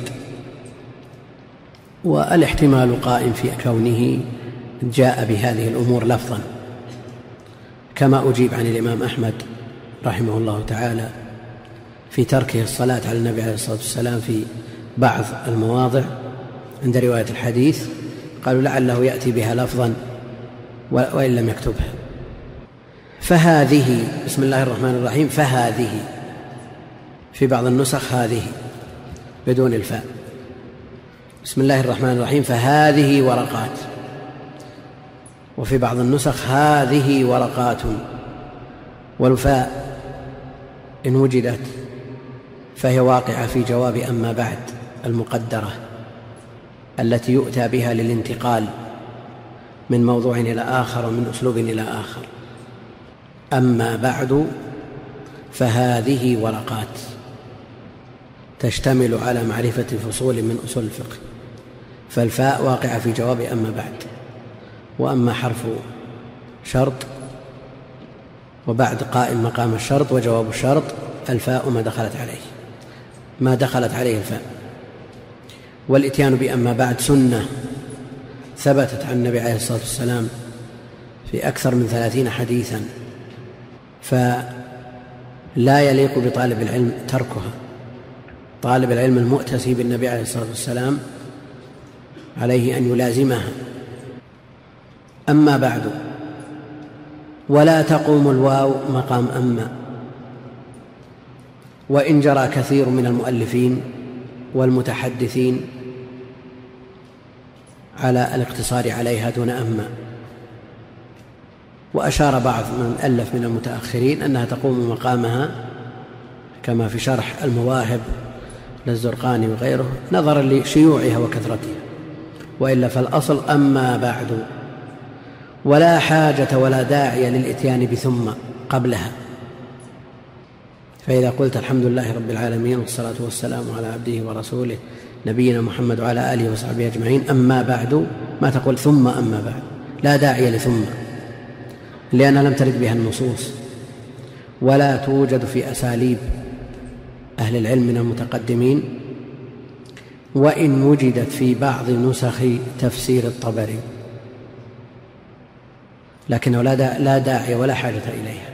والاحتمال قائم في كونه جاء بهذه الأمور لفظا، كما أجيب عن الإمام أحمد رحمه الله تعالى في تركه الصلاة على النبي عليه الصلاة والسلام في بعض المواضع عند رواية الحديث، قالوا لعله يأتي بها لفظا وإن لم يكتبها. فهذه بسم الله الرحمن الرحيم، فهذه في بعض النسخ هذه بدون الفاء. بسم الله الرحمن الرحيم فهذه ورقات، وفي بعض النسخ هذه ورقات، والفاء إن وجدت فهي واقعة في جواب أما بعد المقدرة التي يؤتى بها للانتقال من موضوع إلى آخر ومن أسلوب إلى آخر. أما بعد فهذه ورقات تشتمل على معرفة فصول من أصول الفقه، فالفاء واقعة في جواب أما بعد. وأما حرف شرط وبعد قائم مقام الشرط وجواب الشرط، الفاء ما دخلت عليه ما دخلت عليه الفاء. والإتيان بأما بعد سنة ثبتت عن النبي عليه الصلاة والسلام في أكثر من ثلاثين حديثا، فلا يليق بطالب العلم تركها. طالب العلم المؤتسي بالنبي عليه الصلاة والسلام عليه أن يلازمها. أما بعد، ولا تقوم الواو مقام أما، وإن جرى كثير من المؤلفين والمتحدثين على الاقتصار عليها دون أما، وأشار بعض من ألف من المتأخرين أنها تقوم مقامها كما في شرح المواهب للزرقاني وغيره، نظرا لشيوعها وكثرتها. وإلا فالأصل أما بعد، ولا حاجة ولا داعي للإتيان بثم قبلها. فإذا قلت الحمد لله رب العالمين والصلاة والسلام على عبده ورسوله نبينا محمد وعلى آله وصحبه أجمعين. أما بعد، ما تقول ثم أما بعد، لا داعي لثم، لأنها لم ترد بها النصوص، ولا توجد في أساليب أهل العلم من المتقدمين، وإن وجدت في بعض نسخ تفسير الطبري، لكنه لا داعي ولا حاجة إليها.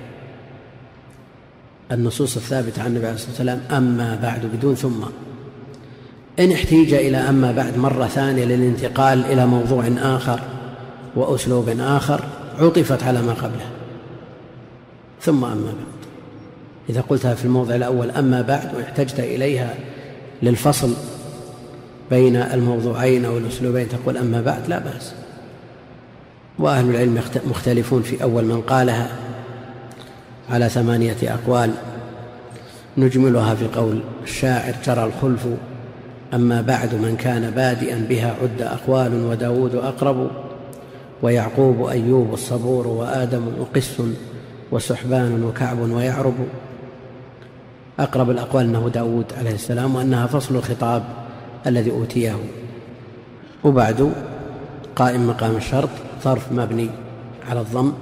النصوص الثابتة عن النبي عليه الصلاة والسلام أما بعد بدون ثم. إن احتيج إلى أما بعد مرة ثانية للانتقال إلى موضوع آخر وأسلوب آخر عطفت على ما قبله ثم أما بعد. إذا قلتها في الموضع الأول أما بعد واحتجت إليها للفصل بين الموضوعين أو الأسلوبين تقول أما بعد، لا بأس. وأهل العلم مختلفون في أول من قالها على ثمانية أقوال، نجملها في قول الشاعر: جرى الخلف أما بعد من كان بادئا بها عد أقوال، وداود أقرب، ويعقوب أيوب الصبور، وآدم وقس، وسحبان وكعب ويعرب. أقرب الأقوال أنه داود عليه السلام، وأنها فصل الخطاب الذي أوتيه. وبعد قائم مقام الشرط، ظرف مبني على الضم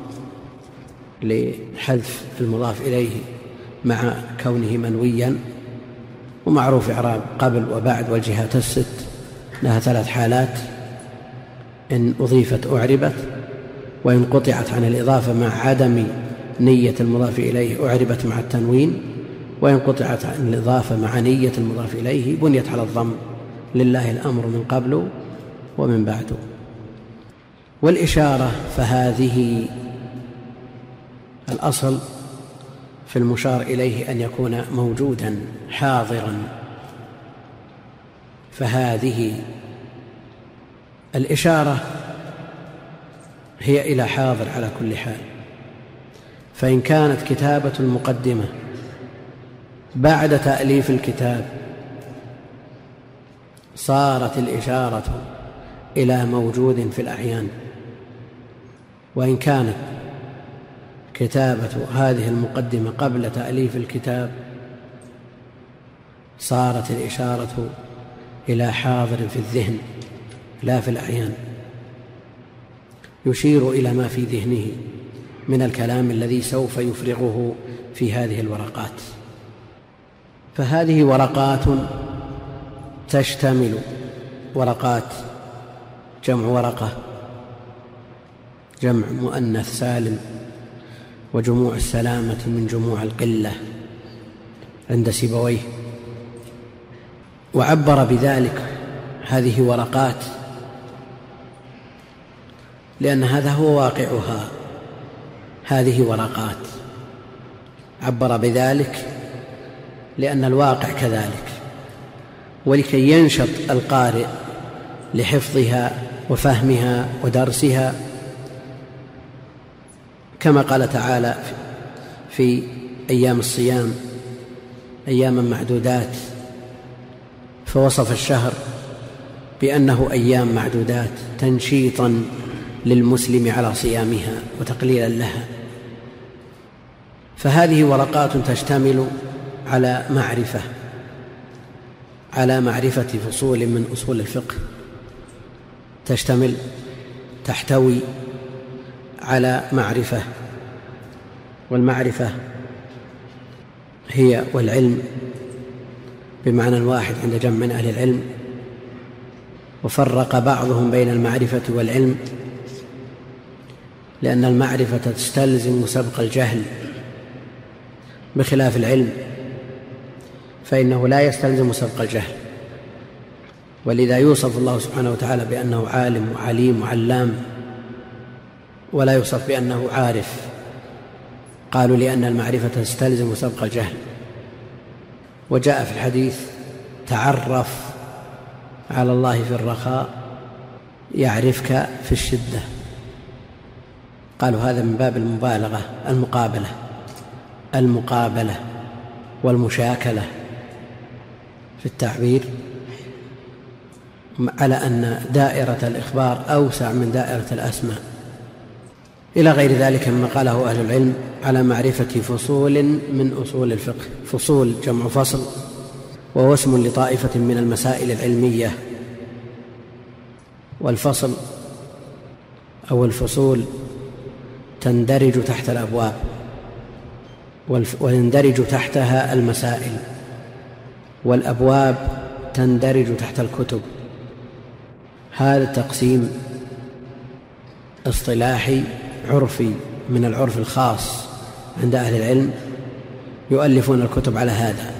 لحذف المضاف إليه مع كونه منويا، ومعروف إعراب قبل وبعد والجهات الست، لها ثلاث حالات: إن أضيفت أعربت، وإن قطعت عن الإضافة مع عدم نية المضاف إليه أعربت مع التنوين، وإن قطعت عن الإضافة مع نية المضاف إليه بنيت على الضم. لله الأمر من قبل ومن بعد. والإشارة فهذه الأصل في المشار إليه أن يكون موجودا حاضرا، فهذه الإشارة هي إلى حاضر على كل حال. فإن كانت كتابة المقدمة بعد تأليف الكتاب صارت الإشارة إلى موجود في الأعيان، وإن كانت كتابة هذه المقدمة قبل تأليف الكتاب صارت الإشارة إلى حاضر في الذهن لا في الأعيان، يشير إلى ما في ذهنه من الكلام الذي سوف يفرغه في هذه الورقات. فهذه ورقات تشتمل ورقات، جمع ورقة، جمع مؤنث سالم، وجموع السلامة من جموع القلة عند سيبويه. وعبر بذلك هذه ورقات لأن هذا هو واقعها، هذه ورقات. عبر بذلك لأن الواقع كذلك، ولكي ينشط القارئ لحفظها وفهمها ودرسها، كما قال تعالى في أيام الصيام أياما معدودات، فوصف الشهر بأنه أيام معدودات تنشيطا للمسلم على صيامها وتقليلا لها. فهذه ورقات تشتمل على معرفة على معرفة فصول من أصول الفقه، تشتمل تحتوي على معرفة، والمعرفة هي والعلم بمعنى واحد عند جمع من أهل العلم، وفرق بعضهم بين المعرفة والعلم لأن المعرفة تستلزم سبق الجهل، بخلاف العلم فإنه لا يستلزم سبق الجهل. ولذا يوصف الله سبحانه وتعالى بأنه عالم وعليم وعلام، ولا يوصف بأنه عارف. قالوا لأن المعرفة تستلزم سبق الجهل. وجاء في الحديث: تعرف على الله في الرخاء يعرفك في الشدة. قالوا هذا من باب المبالغة، المقابلة المقابلة والمشاكلة في التعبير على أن دائرة الإخبار أوسع من دائرة الأسماء، إلى غير ذلك مما قاله أهل العلم على معرفة فصول من أصول الفقه. فصول جمع فصل، وهو اسم لطائفة من المسائل العلمية. والفصل أو الفصول تندرج تحت الأبواب ويندرج تحتها المسائل، والأبواب تندرج تحت الكتب. هذا التقسيم اصطلاحي عرفي من العرف الخاص عند أهل العلم، يؤلفون الكتب على هذا.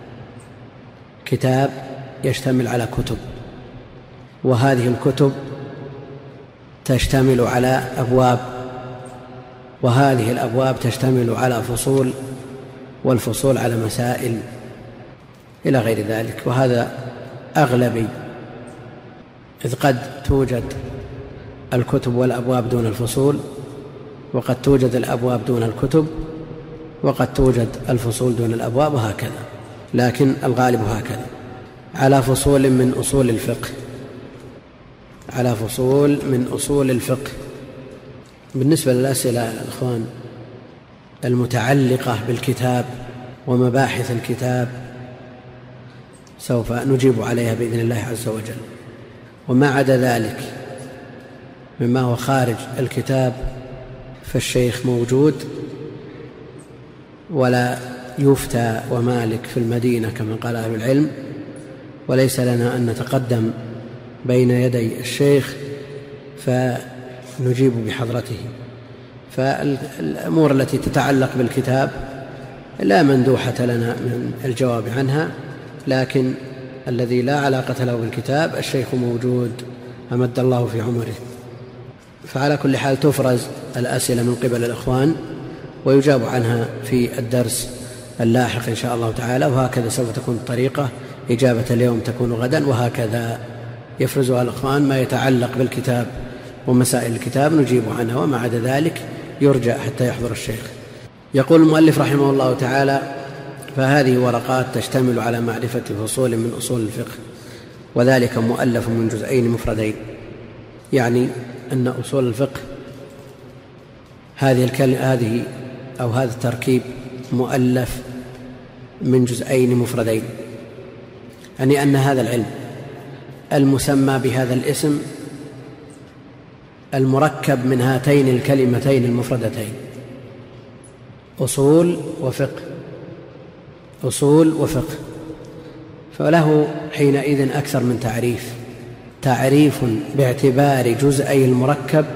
كتاب يشتمل على كتب، وهذه الكتب تشتمل على أبواب، وهذه الأبواب تشتمل على فصول، والفصول على مسائل إلى غير ذلك. وهذا أغلبي، إذ قد توجد الكتب والأبواب دون الفصول، وقد توجد الأبواب دون الكتب، وقد توجد الفصول دون الأبواب، وهكذا، لكن الغالب هكذا. على فصول من أصول الفقه، على فصول من أصول الفقه. بالنسبة للأسئلة يا الأخوان المتعلقة بالكتاب ومباحث الكتاب سوف نجيب عليها بإذن الله عز وجل. وما عدا ذلك مما هو خارج الكتاب فالشيخ موجود، ولا يفتى ومالك في المدينة كما قال أهل العلم، وليس لنا أن نتقدم بين يدي الشيخ فنجيب بحضرته. فالأمور التي تتعلق بالكتاب لا مندوحة لنا من الجواب عنها، لكن الذي لا علاقة له بالكتاب الشيخ موجود أمد الله في عمره. فعلى كل حال تفرز الأسئلة من قبل الإخوان ويجاب عنها في الدرس اللاحق إن شاء الله تعالى، وهكذا سوف تكون الطريقة، إجابة اليوم تكون غدا، وهكذا يفرزها الإخوان. ما يتعلق بالكتاب ومسائل الكتاب نجيب عنها، وما عدا ذلك يرجع حتى يحضر الشيخ. يقول المؤلف رحمه الله تعالى: فهذه ورقات تشتمل على معرفة فصول من أصول الفقه، وذلك مؤلف من جزئين مفردين. يعني أن أصول الفقه هذه الكلمة هذه أو هذا التركيب مؤلف من جزئين مفردين، يعني أن هذا العلم المسمى بهذا الاسم المركب من هاتين الكلمتين المفردتين، أصول وفقه، أصول وفقه، فله حينئذ أكثر من تعريف: تعريف باعتبار جزئي المركب،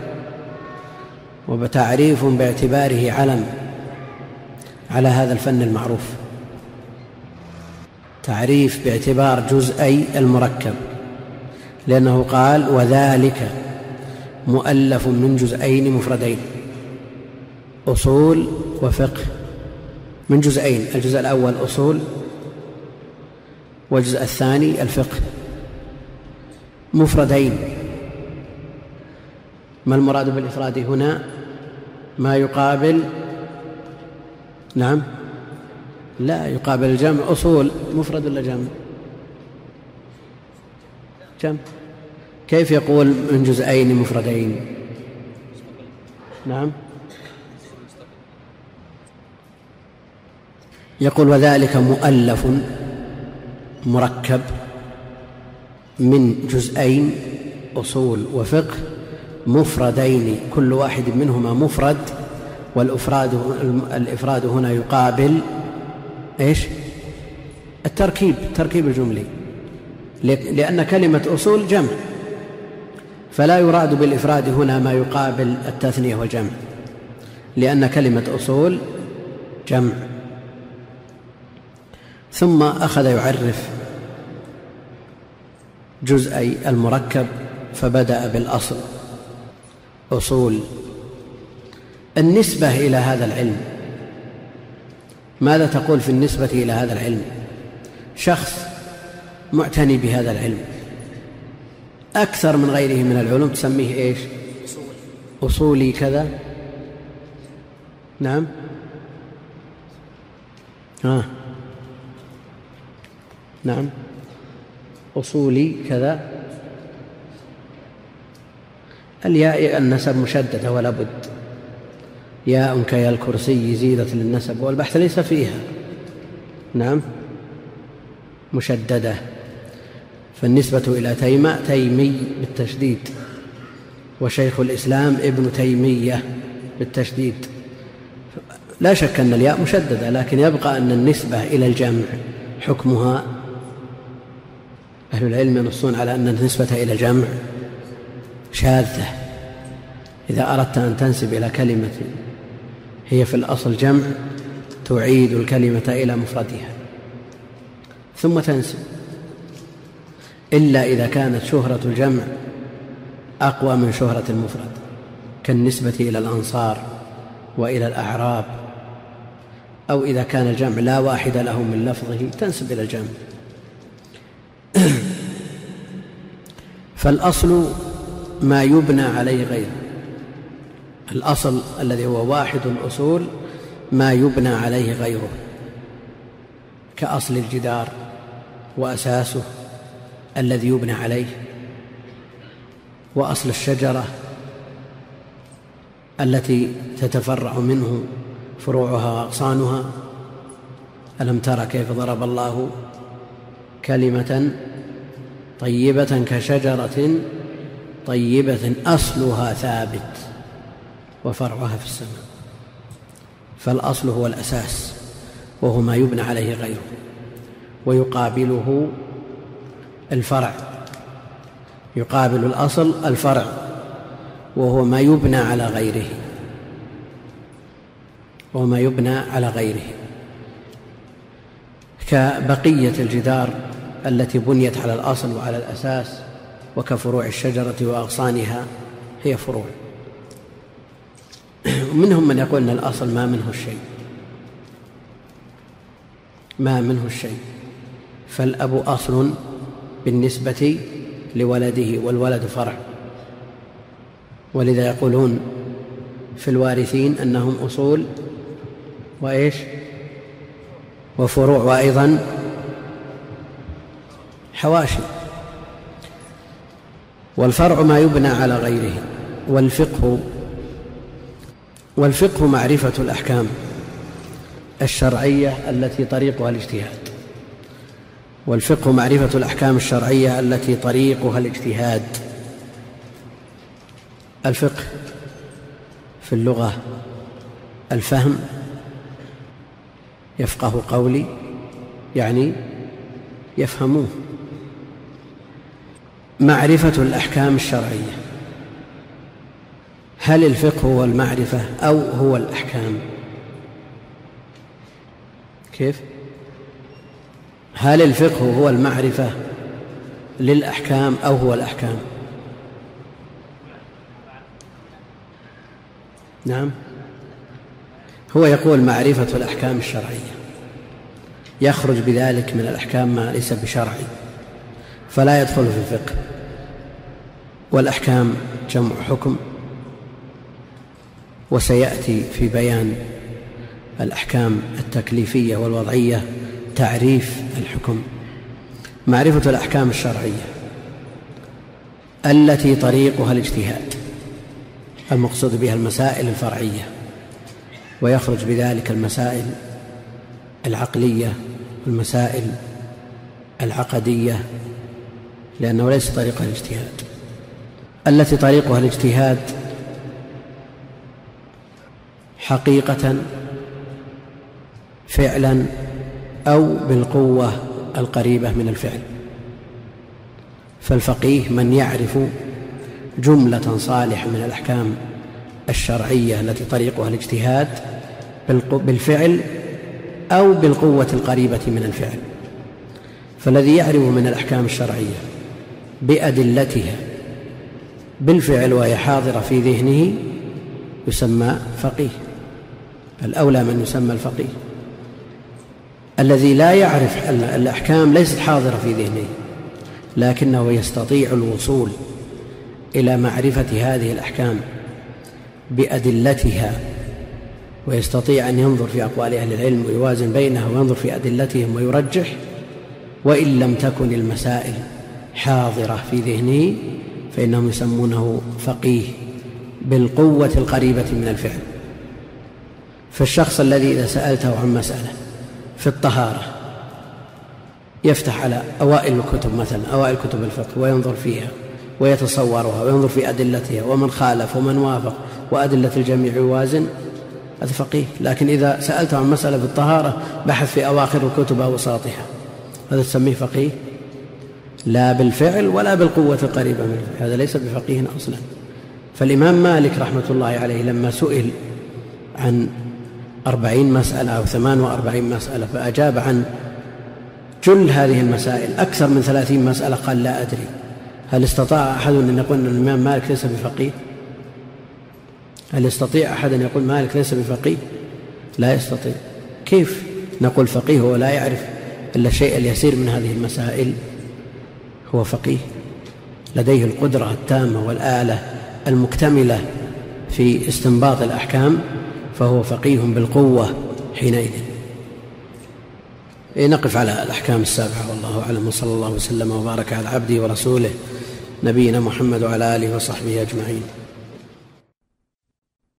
وتعريف باعتباره علم على هذا الفن المعروف. تعريف باعتبار جزئي المركب، لأنه قال: وذلك مؤلف من جزئين مفردين، أصول وفقه، من جزئين، الجزء الأول أصول والجزء الثاني الفقه، مفردين. ما المراد بالإفراد هنا؟ ما يقابل نعم لا يقابل الجمع. أصول مفرد ولا جمع؟ جمع. كيف يقول من جزئين مفردين؟ نعم يقول: وذلك مؤلف مركب من جزئين أصول وفقه مفردين، كل واحد منهما مفرد، والإفراد الإفراد هنا يقابل إيش؟ التركيب، التركيب الجملي، لأن كلمة أصول جمع، فلا يراد بالإفراد هنا ما يقابل التثنية والجمع، لأن كلمة أصول جمع. ثم أخذ يعرف جزئي المركب، فبدأ بالأصل، أصول. النسبة إلى هذا العلم، ماذا تقول في النسبة إلى هذا العلم؟ شخص معتني بهذا العلم أكثر من غيره من العلوم تسميه إيش؟ أصولي كذا. نعم ها نعم أصولي كذا. الياء النسب مشددة ولا بد، ياء كيا الكرسي زيدت للنسب، والبحث ليس فيها. نعم مشددة، فالنسبة إلى تيمة تيمي بالتشديد، وشيخ الإسلام ابن تيمية بالتشديد. لا شك أن الياء مشددة، لكن يبقى أن النسبة إلى الجمع حكمها، أهل العلم ينصون على أن النسبة إلى الجمع شاذة. إذا أردت أن تنسب إلى كلمة هي في الأصل جمع تعيد الكلمة إلى مفردها ثم تنسب، إلا إذا كانت شهرة الجمع أقوى من شهرة المفرد، كالنسبة إلى الأنصار وإلى الأعراب، أو إذا كان الجمع لا واحد له من لفظه تنسب إلى الجمع. فالأصل ما يبنى عليه غيره، الأصل الذي هو واحد الأصول ما يبنى عليه غيره، كأصل الجدار وأساسه الذي يبنى عليه، وأصل الشجرة التي تتفرع منه فروعها وأغصانها. ألم تر كيف ضرب الله كلمة طيبة كشجرة طيبة أصلها ثابت وفرعها في السماء. فالأصل هو الأساس، وهو ما يبنى عليه غيره، ويقابله الفرع، يقابل الأصل الفرع وهو ما يبنى على غيره، وهو ما يبنى على غيره، كبقية الجدار التي بنيت على الأصل وعلى الأساس، وكفروع الشجرة وأغصانها هي فروع. منهم من يقول أن الأصل ما منه الشيء، ما منه الشيء، فالأب أصل بالنسبة لولده والولد فرع، ولذا يقولون في الوارثين أنهم أصول وإيش وفروع وأيضا حواشي. والفرع ما يبنى على غيره. والفقه والفقه معرفة الأحكام الشرعية التي طريقها الاجتهاد. والفقه معرفة الأحكام الشرعية التي طريقها الاجتهاد. الفقه في اللغة الفهم، يفقه قولي يعني يفهموه. معرفة الأحكام الشرعية، هل الفقه هو المعرفة أو هو الأحكام؟ كيف؟ هل الفقه هو المعرفة للأحكام أو هو الأحكام؟ نعم، هو يقول معرفة الأحكام الشرعية، يخرج بذلك من الأحكام ما ليس بشرعي فلا يدخل في الفقه. والأحكام جمع حكم، وسيأتي في بيان الأحكام التكليفية والوضعية تعريف الحكم. معرفة الأحكام الشرعية التي طريقها الاجتهاد، المقصود بها المسائل الفرعية، ويخرج بذلك المسائل العقلية والمسائل العقدية، لأنه ليس طريقها الاجتهاد. التي طريقها الاجتهاد حقيقة فعلا أو بالقوة القريبة من الفعل. فالفقيه من يعرف جملة صالحة من الأحكام الشرعية التي طريقها الاجتهاد بالفعل أو بالقوة القريبة من الفعل. فالذي يعرف من الأحكام الشرعية بأدلتها بالفعل وهي حاضرة في ذهنه يسمى فقيه، الأولى من يسمى الفقيه. الذي لا يعرف الأحكام ليست حاضرة في ذهنه لكنه يستطيع الوصول إلى معرفة هذه الأحكام بأدلتها، ويستطيع أن ينظر في أقوال أهل العلم ويوازن بينها وينظر في أدلتهم ويرجح، وإن لم تكن المسائل حاضرة في ذهنه فإنهم يسمونه فقيه بالقوة القريبة من الفعل. فالشخص الذي إذا سألته عن مسألة في الطهارة يفتح على أوائل الكتب مثلا، أوائل كتب الفقه، وينظر فيها ويتصورها وينظر في أدلتها ومن خالف ومن وافق وأدلة الجميع يوازن، هذا فقيه. لكن إذا سألت عن مسألة بالطهارة بحث في أواخر الكتب أو وساطها، هذا تسميه فقيه؟ لا بالفعل ولا بالقوة القريبة منه، هذا ليس بفقيه أصلا. فالإمام مالك رحمة الله عليه لما سئل عن أربعين مسألة أو ثمان وأربعين مسألة فأجاب عن جل هذه المسائل أكثر من ثلاثين مسألة، قال لا أدري. هل استطاع أحد أن يقول أن الإمام مالك ليس بفقيه؟ هل يستطيع أحد أن يقول مالك ليس بفقيه؟ لا يستطيع. كيف نقول فقيه وهو لا يعرف إلا الشيء اليسير من هذه المسائل؟ هو فقيه لديه القدرة التامة والآلة المكتملة في استنباط الأحكام، فهو فقيه بالقوة حينئذ. نقف على الأحكام السابعة والله أعلم، وصلى الله وسلم وبارك على عبده ورسوله نبينا محمد وعلى آله وصحبه أجمعين.